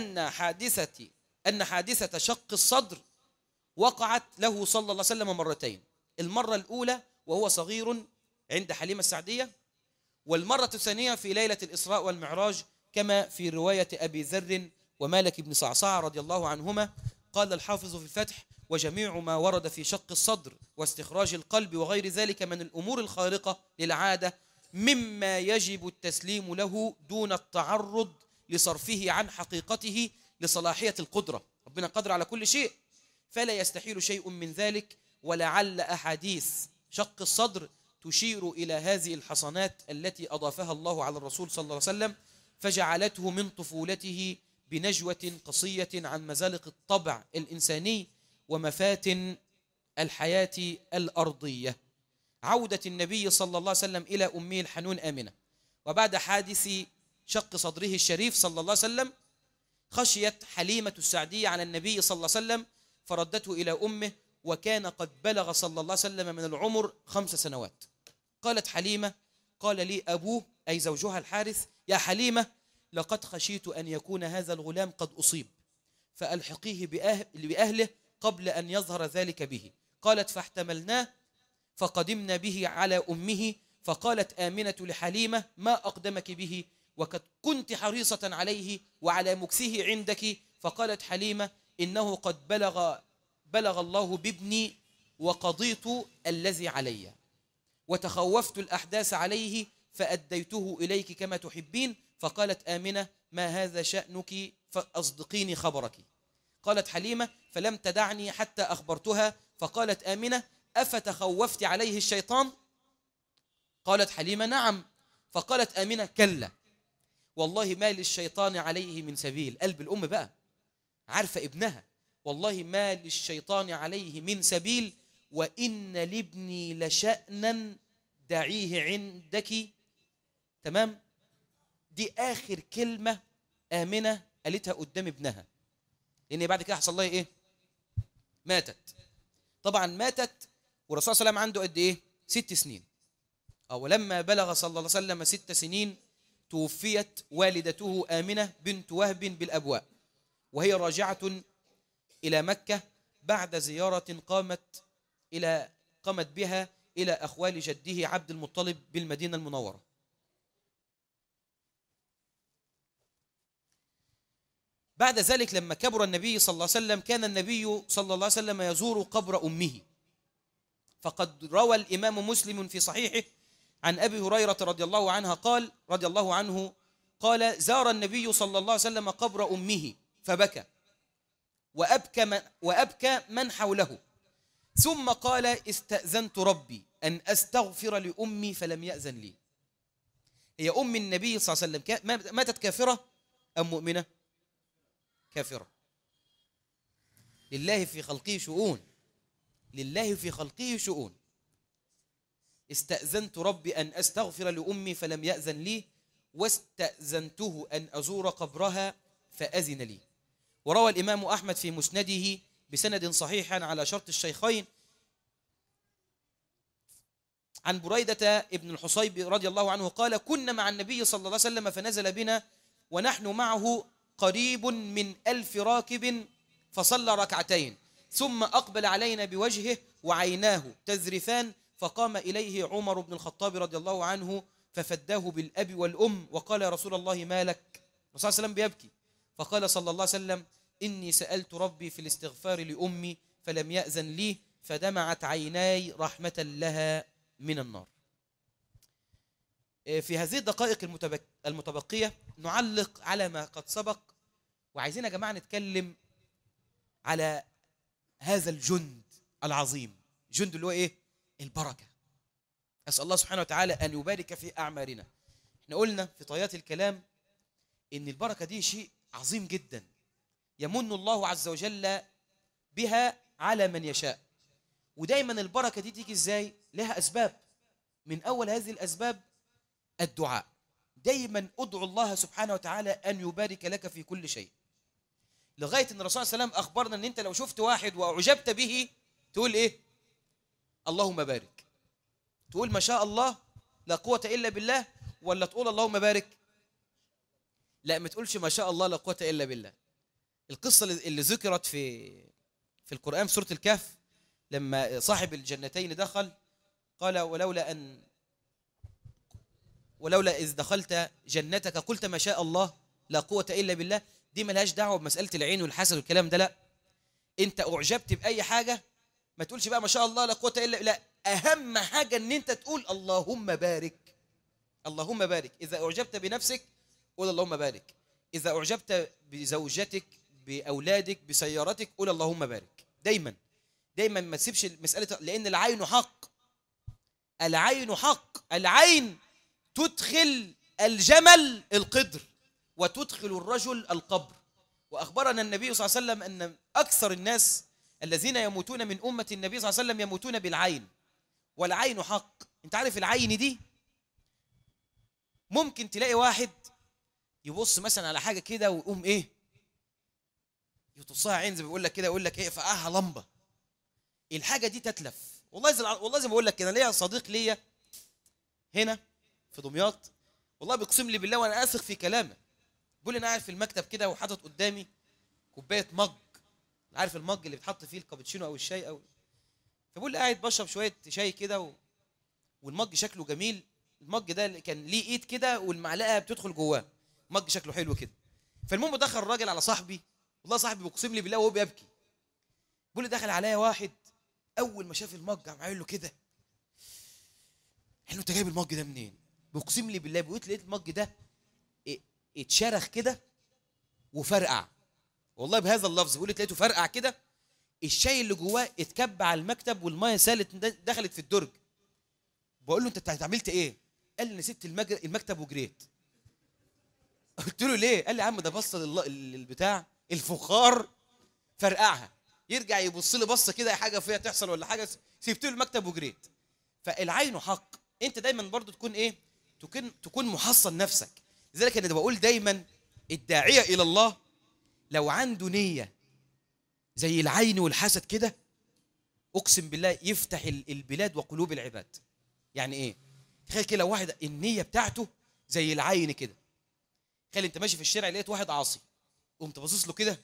أن حادثة شق الصدر وقعت له صلى الله عليه وسلم مرتين. المرة الأولى وهو صغير عند حليمة السعدية، والمرة الثانية في ليلة الإسراء والمعراج كما في رواية أبي ذر ومالك بن صعصع رضي الله عنهما. قال الحافظ في الفتح: وجميع ما ورد في شق الصدر واستخراج القلب وغير ذلك من الأمور الخارقة للعادة مما يجب التسليم له دون التعرض لصرفه عن حقيقته لصلاحية القدرة. ربنا قادر على كل شيء، فلا يستحيل شيء من ذلك. ولعل أحاديث شق الصدر تشير إلى هذه الحصنات التي أضافها الله على الرسول صلى الله عليه وسلم، فجعلته من طفولته بنجوة قصية عن مزالق الطبع الإنساني ومفاتن الحياة الأرضية. عودة النبي صلى الله عليه وسلم إلى أمه الحنون آمنة، وبعد حادث شق صدره الشريف صلى الله عليه وسلم خشيت حليمة السعدية على النبي صلى الله عليه وسلم فردته إلى أمه، وكان قد بلغ صلى الله عليه وسلم من العمر 5 سنوات. قالت حليمة: قال لي أبوه أي زوجها الحارث: يا حليمة، لقد خشيت أن يكون هذا الغلام قد أصيب، فألحقيه بأهله قبل أن يظهر ذلك به. قالت: فاحتملناه فقدمنا به على أمه، فقالت آمنة لحليمة: ما أقدمك به، وقد كنت حريصة عليه وعلى مكثه عندك. فقالت حليمة: إنه قد بلغ الله بابني وقضيت الذي علي وتخوفت الأحداث عليه فأديته إليك كما تحبين. فقالت آمنة ما هذا شأنك فأصدقيني خبرك. قالت حليمة فلم تدعني حتى أخبرتها. فقالت آمنة أفتخوفت عليه الشيطان؟ قالت حليمة نعم. فقالت آمنة كلا والله ما للشيطان عليه من سبيل. قلب الأم بقى عارفة ابنها، والله ما للشيطان عليه من سبيل وإن لابني لشأنا دعيه عندك. تمام؟ دي آخر كلمة آمنة قالتها قدام ابنها، لأن بعد كده حصل لها إيه؟ ماتت. طبعا ماتت والرسول صلى الله عليه وسلم عنده قد إيه؟ 6 سنين. ولما بلغ صلى الله عليه وسلم 6 سنين توفيت والدته آمنة بنت وهب بالأبواء، وهي راجعة إلى مكة بعد زيارة قامت بها إلى أخوال جده عبد المطلب بالمدينة المنورة. بعد ذلك لما كبر النبي صلى الله عليه وسلم كان النبي صلى الله عليه وسلم يزور قبر أمه. فقد روى الإمام مسلم في صحيحه عن أبي هريرة رضي الله عنه قال زار النبي صلى الله عليه وسلم قبر أمه فبكى وأبكى من حوله، ثم قال استأذنت ربي أن أستغفر لأمي فلم يأذن لي. هي أم النبي صلى الله عليه وسلم ماتت كافرة أم مؤمنة؟ كافرة. لله في خلقه شؤون، لله في خلقه شؤون. استأذنت ربي أن أستغفر لأمي فلم يأذن لي واستأذنته أن أزور قبرها فأذن لي. وروى الإمام أحمد في مسنده بسند صحيح على شرط الشيخين عن بريدة ابن الحصيب رضي الله عنه قال كنا مع النبي صلى الله عليه وسلم فنزل بنا ونحن معه قريب من 1000 راكب فصلى ركعتين ثم أقبل علينا بوجهه وعيناه تذرفان فقام إليه عمر بن الخطاب رضي الله عنه ففداه بالأب والأم وقال يا رسول الله ما لك؟ الرسول صلى الله عليه وسلم بيبكي. فقال صلى الله عليه وسلم إني سألت ربي في الاستغفار لأمي فلم يأذن لي فدمعت عيناي رحمة لها من النار. في هذه الدقائق المتبقية نعلق على ما قد سبق، وعايزين يا جماعة نتكلم على هذا الجند العظيم، جند اللي هو إيه؟ البركة. أسأل الله سبحانه وتعالى أن يبارك في أعمارنا. احنا قلنا في طيات الكلام إن البركة دي شيء عظيم جدا يمن الله عز وجل بها على من يشاء. ودايما البركة دي تيجي إزاي؟ لها أسباب. من أول هذه الأسباب الدعاء. دايما أدعو الله سبحانه وتعالى أن يبارك لك في كل شيء، لغاية أن الرسول صلى الله عليه وسلم أخبرنا أن أنت لو شفت واحد وأعجبت به تقول إيه؟ اللهم بارك. تقول ما شاء الله لا قوة إلا بالله، ولا تقول اللهم بارك؟ لا، ما تقولش ما شاء الله لا قوة إلا بالله. القصة اللي ذكرت في القرآن في سورة الكهف لما صاحب الجنتين دخل قال ولولا إذ دخلت جنتك قلت ما شاء الله لا قوة إلا بالله. دي ملهاش دعوة بمسألة العين والحسد والكلام ده، لا. أنت أعجبت بأي حاجة ما تقولش بقى ما شاء الله لا قوة إلا بالله. أهم حاجة أن أنت تقول اللهم بارك. اللهم بارك. إذا أعجبت بنفسك قول اللهم بارك. إذا أعجبت بزوجتك بأولادك بسيارتك قول اللهم بارك. دايما دايما ما تسيبش المسألة، لأن العين حق. العين حق. العين تدخل الجمل القدر وتدخل الرجل القبر. وأخبرنا النبي صلى الله عليه وسلم أن أكثر الناس الذين يموتون من أمة النبي صلى الله عليه وسلم يموتون بالعين. والعين حق. أنت عارف العين دي ممكن تلاقي واحد يبص مثلا على حاجة كده ويقوم إيه يطصها عين زي ما بيقول لك كده، يقول لك إيه فقعها لمبة. الحاجة دي تتلف. والله زي ما بقول لك كده، ليا صديق ليا هنا في دمياط، والله بيقسم لي بالله وانا اثق في كلامه، بيقول لي انا قاعد في المكتب كده وحاطط قدامي كوبايه مج، عارف المج اللي بيتحط فيه الكابتشينو او الشاي او، فبقول لي قاعد بشرب شويه شاي كده والمج شكله جميل. المج ده كان ليه ايد كده والمعلقه بتدخل جواه، مج شكله حلو كده. فالمهم دخل الراجل على صاحبي، والله صاحبي بيقسم لي بالله وهو بيبكي، بيقول لي دخل عليا واحد اول ما شاف المج قام عامل له كده. قال له انت جايب المج ده منين؟ بيقسم لي بالله بيقول لقيت المج ده اتشرخ كده وفرقع، والله بهذا اللفظ، بيقول لقيته فرقع كده، الشاي اللي جواه اتكب على المكتب والميه سالت دخلت في الدرج. بقول له انت عملت ايه؟ قال لي انا سبت المكتب وجريت. قلت له ليه؟ قال لي يا عم ده بص البتاع الفخار فرقعها، يرجع يبص لي بصه كده حاجه فيها تحصل ولا حاجه، سبت له المكتب وجريت. فالعين حق، انت دايما برضو تكون ايه؟ تكون محصن نفسك. لذلك انا بقول دايما الداعيه الى الله لو عنده نيه زي العين والحسد كده، اقسم بالله يفتح البلاد وقلوب العباد. يعني ايه؟ تخيل كده لو واحد النيه بتاعته زي العين كده، تخيل انت ماشي في الشارع لقيت واحد عاصي، قمت باصص له كده،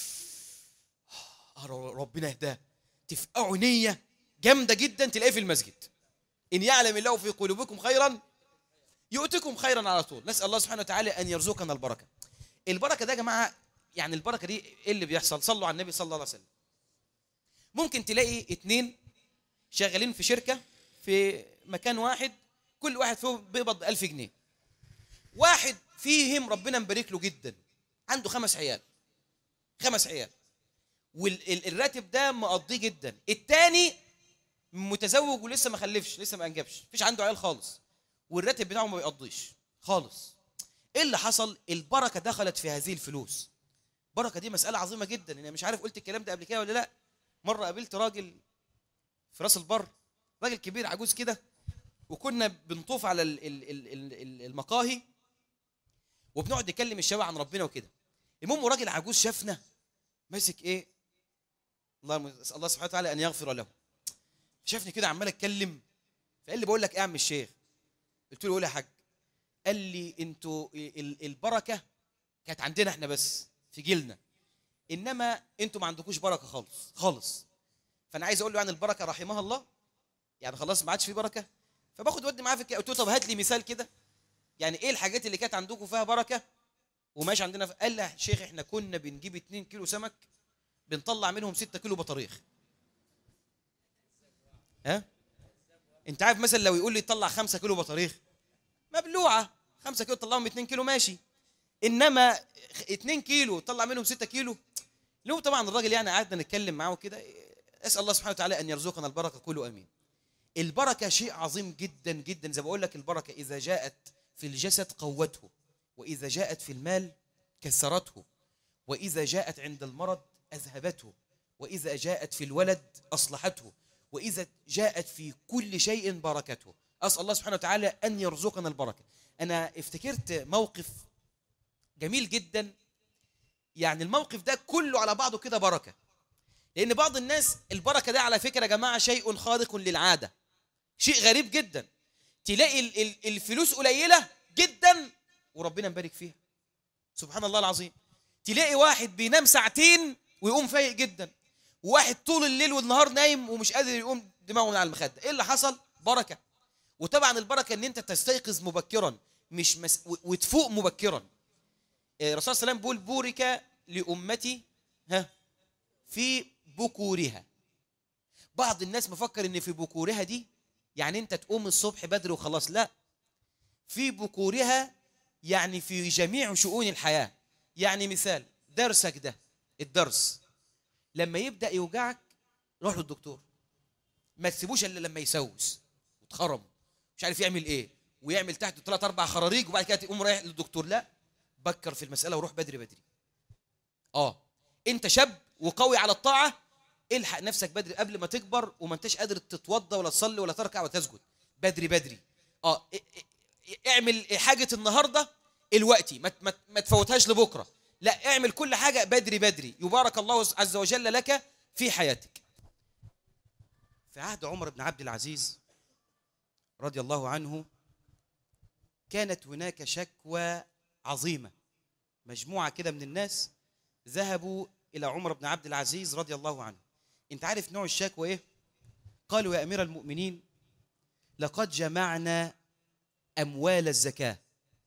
ربنا يهداه، تفقعوا نيه جامده جدا تلاقيه في المسجد. ان يعلم الله في قلوبكم خيرا يؤتكم خيرا على طول. نسال الله سبحانه وتعالى ان يرزقنا البركه. البركه ده يا جماعه، يعني البركه دي ايه اللي بيحصل؟ صلوا على النبي صلى الله عليه وسلم. ممكن تلاقي اتنين شغالين في شركه في مكان واحد، كل واحد فيهم بيقبض 1000 جنيه. واحد فيهم ربنا مبارك له جدا، عنده 5 عيال، 5 عيال، والراتب ده مقضيه جدا. التاني متزوج ولسه ما خلفش، لسه ما انجبش، مفيش عنده عيال خالص، والراتب بتاعه ما بيقضيش خالص. ايه اللي حصل؟ البركه دخلت في هذه الفلوس. البركه دي مساله عظيمه جدا. انا مش عارف قلت الكلام ده قبل كده ولا لا. مره قابلت راجل في راس البر، راجل كبير عجوز كده، وكنا بنطوف على المقاهي وبنقعد نكلم الشباب عن ربنا وكده. المهم راجل عجوز شافنا ماسك ايه، الله سبحانه وتعالى ان يغفر له، شافني كده عمال اتكلم، فقال لي بقول لك ايه يا عم الشيخ؟ قلت له قول يا حاج. قال لي انتوا البركه كانت عندنا احنا بس في جيلنا، انما انتوا ما عندكوش بركه خالص خالص. فانا عايز اقول له يعني البركه رحمها الله، يعني خلاص ما عادش في بركه. فباخد ودي معاه في قلت له طب هات لي مثال كده، يعني ايه الحاجات اللي كانت عندكم فيها بركه وماشي عندنا قال لي يا شيخ احنا كنا بنجيب 2 كيلو سمك بنطلع منهم 6 كيلو بطاريخ. ها انت عارف مثلا لو يقول لي طلع 5 كيلو بطاريخ مبلوعه، 5 كيلو طلعهم 2 كيلو ماشي، انما 2 كيلو طلع منهم 6 كيلو. لو طبعا الراجل يعني قعدنا نتكلم معاه كده، اسال الله سبحانه وتعالى ان يرزقنا البركه، قولوا امين. البركه شيء عظيم جدا جدا، زي ما بقول لك البركه اذا جاءت في الجسد قوته، واذا جاءت في المال كسرته، واذا جاءت عند المرض اذهبته، واذا جاءت في الولد اصلحته، واذا جاءت في كل شيء بركته. اسال الله سبحانه وتعالى ان يرزقنا البركه. انا افتكرت موقف جميل جدا، يعني الموقف ده كله على بعضه كده بركه، لان بعض الناس البركه ده على فكره يا جماعه شيء خارق للعاده، شيء غريب جدا. تلاقي الفلوس قليله جدا وربنا مبارك فيها، سبحان الله العظيم. تلاقي واحد بينام ساعتين ويقوم فايق جدا، وواحد طول الليل والنهار نايم ومش قادر يقوم دماغه من على المخده. ايه اللي حصل؟ بركه. وطبعا البركه ان انت تستيقظ مبكرا مش وتفوق مبكرا. الرسول صلى الله عليه وسلم بيقول بورك لامتي في بكورها. بعض الناس مفكر ان في بكورها دي يعني انت تقوم الصبح بدري وخلاص، لا، في بكورها يعني في جميع شؤون الحياه. يعني مثال درسك ده، الدرس لما يبدا يوجعك روح للدكتور، ما تسيبوش الا لما يسوس وتخرم مش عارف يعمل ايه ويعمل تحت 3 4 خراريج وبعد كده تقوم رايح للدكتور. لا، بكر في المساله وروح بدري بدري. انت شاب وقوي على الطاعه، الحق نفسك بدري قبل ما تكبر وما انتش قادر تتوضى ولا تصلي ولا تركع ولا تسجد. بدري بدري. اعمل حاجه النهارده الوقتي، ما تفوتهاش لبكره، لا، اعمل كل حاجه بدري بدري، يبارك الله عز وجل لك في حياتك. في عهد عمر بن عبد العزيز رضي الله عنه كانت هناك شكوى عظيمه، مجموعه كده من الناس ذهبوا الى عمر بن عبد العزيز رضي الله عنه. انت عارف نوع الشكوى ايه؟ قالوا يا امير المؤمنين لقد جمعنا اموال الزكاه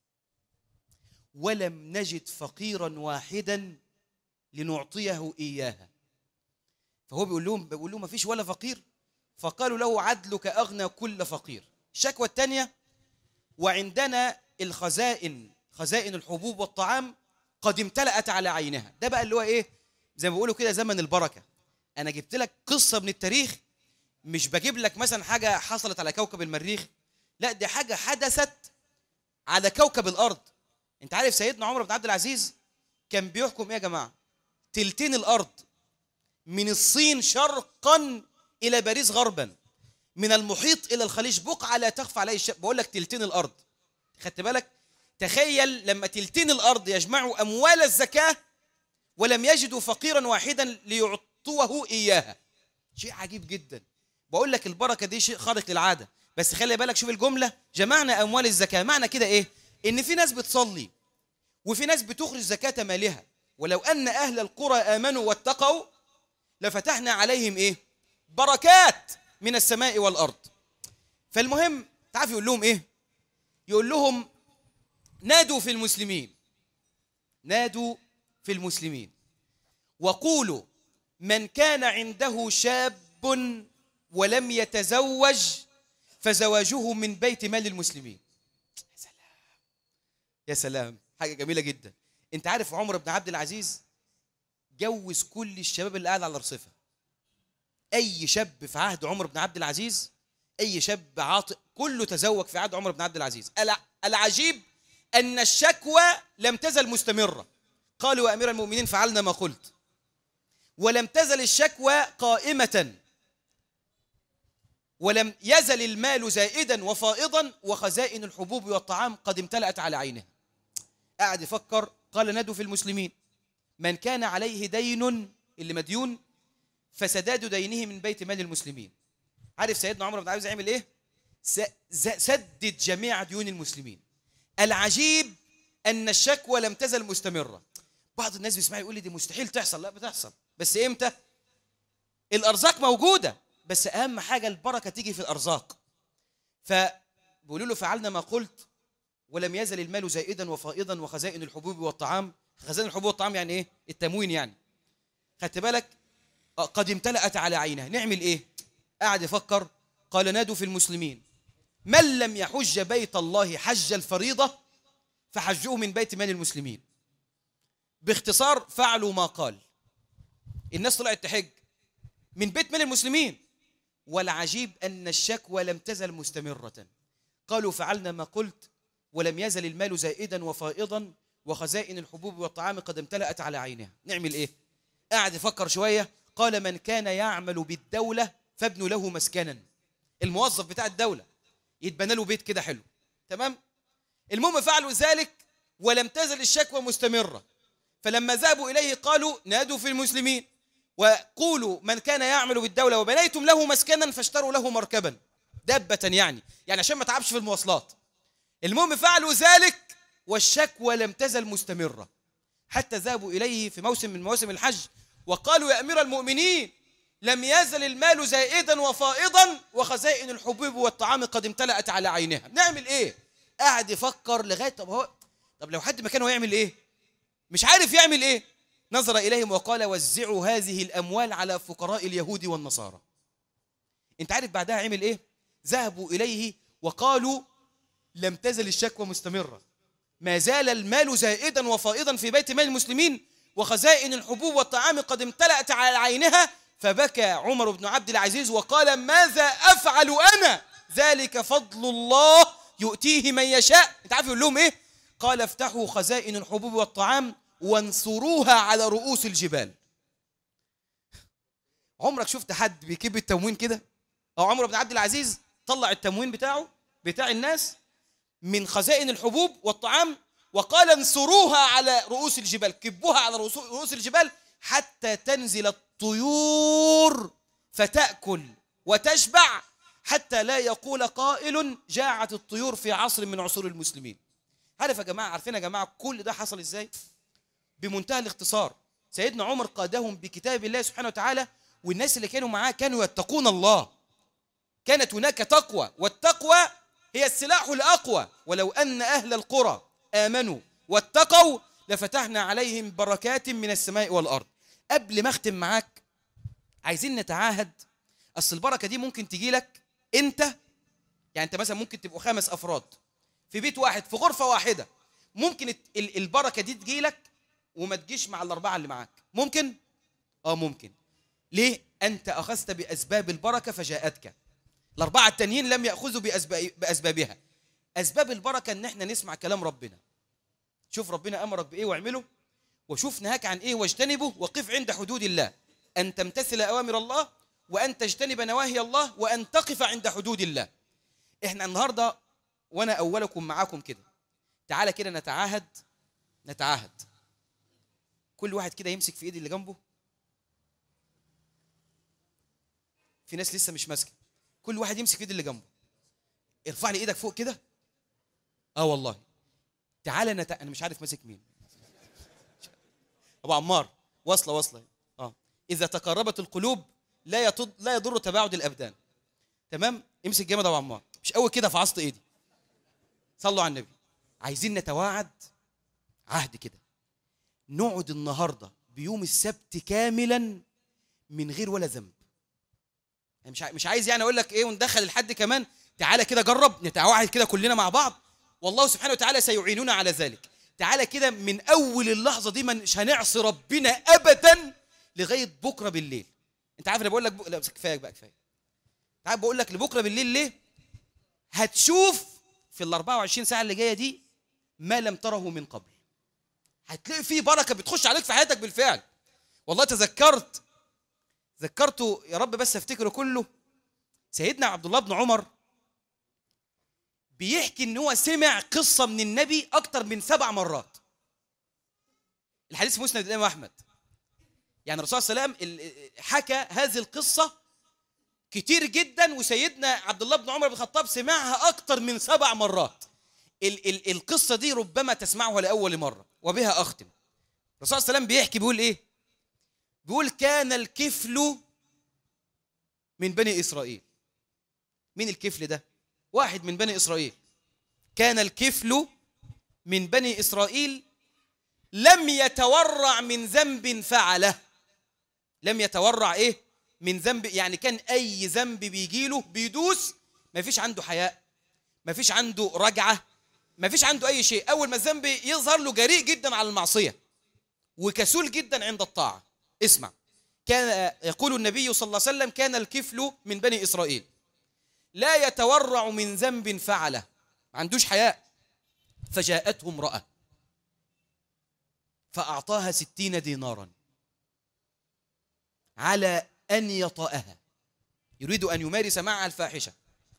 ولم نجد فقيرا واحدا لنعطيه اياها. فهو بيقول لهم ما فيش ولا فقير فقالوا له عدلك أغنى كل فقير. الشكوى الثانية: وعندنا الخزائن، خزائن الحبوب والطعام قد امتلأت على عينها. ده بقى اللي هو إيه؟ زي ما بيقولوا كده زمن البركة. أنا جبت لك قصة من التاريخ، مش بجيب لك مثلا حاجة حصلت على كوكب المريخ، لا دي حاجة حدثت على كوكب الأرض. أنت عارف سيدنا عمر بن عبد العزيز كان بيحكم إيه يا جماعة؟ تلتين الأرض، من الصين شرقا إلى باريس غربا، من المحيط إلى الخليج، بقعة لا تخفى عليه الشيء. بقول لك تلتين الأرض، خدت بالك؟ تخيل لما تلتين الأرض يجمعوا أموال الزكاة ولم يجدوا فقيرا واحدا ليعطوه إياها. شيء عجيب جدا. بقول لك البركة دي شيء خارق للعادة. بس خلي بالك، شوف الجملة: جمعنا أموال الزكاة. معنى كده إيه؟ إن في ناس بتصلي وفي ناس بتخرج زكاة مالها، ولو أن أهل القرى آمنوا واتقوا لفتحنا عليهم إيه؟ بركات من السماء والأرض. فالمهم تعرف يقول لهم إيه؟ يقول لهم: نادوا في المسلمين، نادوا في المسلمين وقولوا من كان عنده شاب ولم يتزوج فزواجه من بيت مال المسلمين. يا سلام يا سلام، حاجة جميلة جدا. انت عارف عمر بن عبد العزيز جوز كل الشباب اللي قاعد على الرصيفة. اي شاب في عهد عمر بن عبد العزيز، اي شاب عاطئ، كله تزوج في عهد عمر بن عبد العزيز. العجيب ان الشكوى لم تزل مستمرة. قالوا: يا امير المؤمنين فعلنا ما قلت. ولم تزل الشكوى قائمة، ولم يزل المال زائدا وفائضا، وخزائن الحبوب والطعام قد امتلأت على عينها. قاعد يفكر. قال: نادوا في المسلمين من كان عليه دين، اللي مديون، فسداد دينه من بيت مال المسلمين. عارف سيدنا عمر بن عبد العزيز يعمل ايه؟ سدد جميع ديون المسلمين. العجيب ان الشكوى لم تزل مستمرة. بعض الناس بيسمع يقول لي دي مستحيل تحصل. لا، بتحصل، بس امتى؟ الارزاق موجودة، بس اهم حاجة البركة تيجي في الارزاق. فبيقولوا له: فعلنا ما قلت ولم يزل المال زائدا وفائضا، وخزائن الحبوب والطعام. خزائن الحبوب والطعام يعني ايه؟ التموين يعني. خدت بالك؟ قد امتلأت على عينها. نعمل ايه؟ قاعد يفكر. قال: نادوا في المسلمين من لم يحج بيت الله حج الفريضة فحجوه من بيت مال المسلمين. باختصار فعلوا ما قال. الناس طلعت تحج من بيت مال المسلمين. والعجيب أن الشكوى لم تزل مستمرة. قالوا: فعلنا ما قلت ولم يزل المال زائدا وفائضا، وخزائن الحبوب والطعام قد امتلأت على عينها. نعمل ايه؟ قاعد يفكر شوية. قال: من كان يعمل بالدولة فابنوا له مسكنا. الموظف بتاع الدولة يتبنى له بيت كده حلو، تمام؟ المهم فعلوا ذلك ولم تزل الشكوى مستمرة. فلما ذهبوا إليه قالوا: نادوا في المسلمين وقولوا من كان يعمل بالدولة وبنيتم له مسكنا فاشتروا له مركبا، دابة يعني عشان ما تعبش في المواصلات. المهم فعلوا ذلك والشكوى لم تزل مستمرة، حتى ذهبوا إليه في موسم من مواسم الحج وقالوا: يا أمير المؤمنين لم يزل المال زائدا وفائضا، وخزائن الحبوب والطعام قد امتلأت على عينها. نعمل ايه؟ قاعد يفكر لغاية طب لو حد مكانه يعمل ايه؟ مش عارف يعمل ايه. نظر إليهم وقال: وزعوا هذه الأموال على فقراء اليهود والنصارى. انت عارف بعدها عمل ايه؟ ذهبوا إليه وقالوا: لم تزل الشكوى مستمرة، ما زال المال زائدا وفائضا في بيت مال المسلمين، وخزائن الحبوب والطعام قد امتلأت على عينها. فبكى عمر بن عبد العزيز وقال: ماذا أفعل أنا؟ ذلك فضل الله يؤتيه من يشاء. انت عارف يقول لهم ايه؟ قال: افتحوا خزائن الحبوب والطعام وانصروها على رؤوس الجبال. عمرك شفت حد بيكب التموين كده؟ او عمر بن عبد العزيز طلع التموين بتاعه بتاع الناس من خزائن الحبوب والطعام وقال: انصروها على رؤوس الجبال، كبوها على رؤوس الجبال حتى تنزل الطيور فتأكل وتشبع، حتى لا يقول قائل جاعت الطيور في عصر من عصور المسلمين. عارف يا جماعة، عارفين يا جماعة كل ده حصل ازاي؟ بمنتهى الاختصار. سيدنا عمر قادهم بكتاب الله سبحانه وتعالى، والناس اللي كانوا معاه كانوا يتقون الله. كانت هناك تقوى، والتقوى هي السلاح الأقوى. ولو أن أهل القرى آمنوا واتقوا لفتحنا عليهم بركات من السماء والأرض. قبل ما أختم معاك، عايزين نتعاهد اصل البركه دي ممكن تجي لك انت، يعني انت مثلا ممكن تبقوا 5 افراد في بيت واحد في غرفه واحده، ممكن البركه دي تجي لك وما تجيش مع الاربعه اللي معاك. ممكن؟ ممكن. ليه؟ انت اخذت باسباب البركه فجاءتك، الاربعه التانيين لم ياخذوا باسبابها. اسباب البركه ان احنا نسمع كلام ربنا. شوف ربنا امرك بايه واعمله، وشوف نهاك عن ايه واجتنبه، وقف عند حدود الله. ان تمتثل اوامر الله، وان تجتنب نواهي الله، وان تقف عند حدود الله. احنا النهارده وانا اولكم معاكم كده، تعالى كده نتعاهد كل واحد كده يمسك في ايد اللي جنبه. في ناس لسه مش ماسكه، كل واحد يمسك في ايد اللي جنبه. ارفع لي ايدك فوق كده. والله تعالى انا مش عارف ماسك مين. ابو عمار، واصله. اذا تقربت القلوب لا يضر تباعد الابدان. تمام؟ امسك جامد يا ابو عمار، مش قوي كده في عصت ايدي. صلوا على النبي. عايزين نتواعد عهد كده، نقعد النهارده بيوم السبت كاملا من غير ولا ذنب. مش عايز يعني اقول لك ايه وندخل الحد كمان. تعالى كده جرب، نتواعد كده كلنا مع بعض، والله سبحانه وتعالى سيعيننا على ذلك. تعالى كده من اول اللحظه دي مش هنعصي ربنا ابدا لغايه بكره بالليل. انت عارف انا بقول لك لا كفايه بقى، كفايه. تعال بقول لك لبكره بالليل ليه؟ هتشوف في ال 24 ساعه اللي جايه دي ما لم تره من قبل. هتلاقي فيه بركه بتخش عليك في حياتك بالفعل. والله ذكرته يا رب بس افتكره كله. سيدنا عبد الله بن عمر بيحكي ان هو سمع قصه من النبي اكتر من 7 مرات. الحديث مسند الامام احمد. يعني الرسول صلى الله عليه وسلم حكى هذه القصه كتير جدا، وسيدنا عبد الله بن عمر بن الخطاب سمعها اكتر من 7 مرات. القصه دي ربما تسمعها لاول مره، وبها اختم. الرسول صلى الله عليه وسلم بيحكي بيقول ايه؟ بيقول كان الكفل من بني اسرائيل. مين الكفل ده؟ واحد من بني اسرائيل. كان الكفل من بني اسرائيل لم يتورع من ذنب فعله. لم يتورع ايه؟ من ذنب، يعني كان اي ذنب بيجيله بيدوس، ما فيش عنده حياء، ما فيش عنده رجعه، ما فيش عنده اي شيء. اول ما الذنب يظهر له جريء جدا على المعصيه وكسول جدا عند الطاعه. اسمع، كان يقول النبي صلى الله عليه وسلم كان الكفل من بني اسرائيل لا يتورع من ذنب فعله، ما عندوش حياء. فجاءته امرأة فأعطاها 60 دينارا على أن يطأها، يريد أن يمارس معها الفاحشة.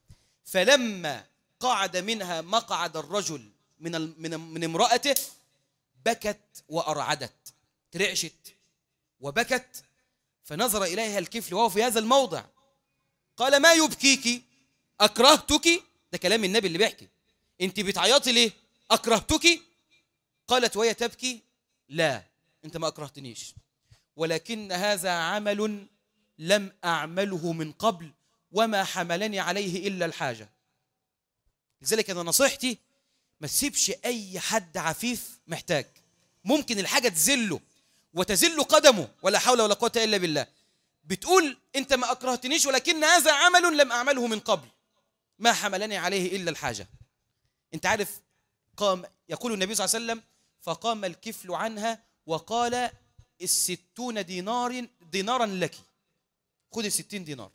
فلما قعد منها مقعد الرجل من امرأته بكت وأرعدت، ترعشت وبكت. فنظر إليها الكفل وهو في هذا الموضع قال ما يبكيك؟ أكرهتك؟ ده كلام النبي اللي بيحكي. أنت بتعيطي ليه؟ أكرهتك؟ قالت وهي تبكي لا أنت ما أكرهتنيش، ولكن هذا عمل لم أعمله من قبل وما حملني عليه إلا الحاجة. لذلك أنا نصيحتي ما تسيبش أي حد عفيف محتاج، ممكن الحاجة تزله وتزل قدمه، ولا حول ولا قوة إلا بالله. بتقول أنت ما أكرهتنيش ولكن هذا عمل لم أعمله من قبل ما حملني عليه إلا الحاجة. أنت عارف يقول النبي صلى الله عليه وسلم فقام الكفل عنها وقال 60 دينارا لك، خذ 60 دينار،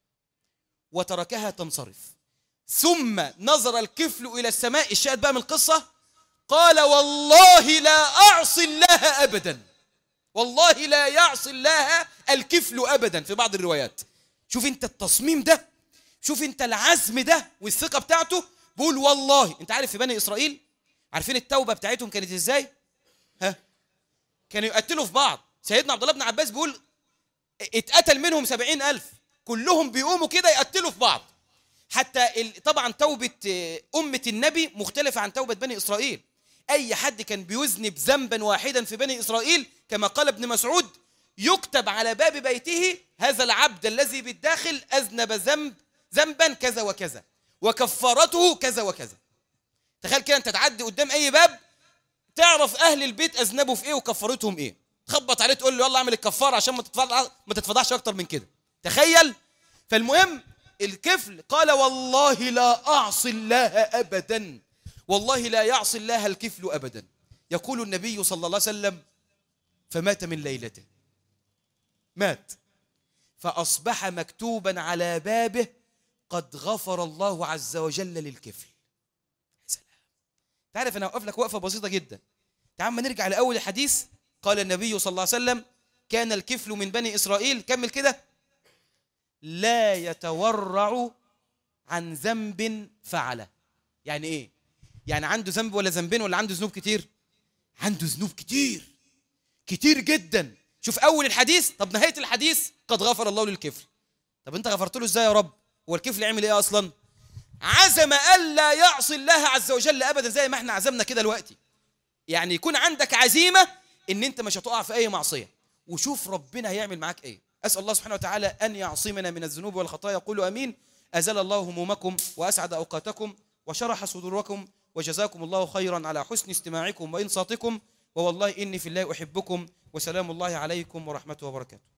وتركها تنصرف. ثم نظر الكفل إلى السماء، الشاهد بقى من القصة، قال والله لا أعصي الله أبدا، والله لا يعصي الله الكفل أبدا في بعض الروايات. شوف انت التصميم ده، شوف انت العزم ده والثقة بتاعته. بقول والله. انت عارف في بني إسرائيل عارفين التوبة بتاعتهم كانت ازاي؟ كانوا يقتلوا في بعض. سيدنا عبد الله بن عباس بيقول اتقتل منهم 70,000، كلهم بيقوموا كده يقتلوا في بعض. حتى طبعا توبة أمة النبي مختلفة عن توبة بني إسرائيل. أي حد كان بيذنب ذنبا واحدا في بني إسرائيل كما قال ابن مسعود يكتب على باب بيته هذا العبد الذي بالداخل أذنب ذنبا كذا وكذا وكفارته كذا وكذا. تخيل كده أنت تعدي قدام أي باب تعرف أهل البيت أذنبوا في إيه وكفارتهم إيه، تخبط عليه تقول له يلا اعمل الكفارة عشان ما تتفضحش أكتر من كده. تخيل. فالمهم الكفل قال والله لا أعصي الله أبدا، والله لا يعصي الله الكفل أبدا. يقول النبي صلى الله عليه وسلم فمات من ليلته، مات فأصبح مكتوبا على بابه قد غفر الله عز وجل للكفل. سلام. تعرف أنا أوقف لك وقفة بسيطة جدا. تعال ما نرجع لأول الحديث. قال النبي صلى الله عليه وسلم كان الكفل من بني إسرائيل، كمل كده، لا يتورع عن ذنب فعله. يعني إيه؟ يعني عنده ذنب ولا ذنبين ولا عنده ذنوب كتير؟ عنده ذنوب كتير كتير جدا. شوف أول الحديث، طب نهاية الحديث قد غفر الله للكفل. طب أنت غفرت له إزاي يا رب؟ هو الكفل عمل إيه أصلا؟ عزم ألا يعصي الله عز وجل أبدا، زي ما احنا عزمنا كده دلوقتي. يعني يكون عندك عزيمة إن أنت مش هتقع في أي معصية، وشوف ربنا هيعمل معاك إيه. أسأل الله سبحانه وتعالى أن يعصمنا من الذنوب والخطايا. قولوا أمين. أزال الله همومكم وأسعد أوقاتكم وشرح صدوركم، وجزاكم الله خيرا على حسن استماعكم وإنصاتكم، ووالله إني في الله أحبكم، وسلام الله عليكم ورحمته وبركاته.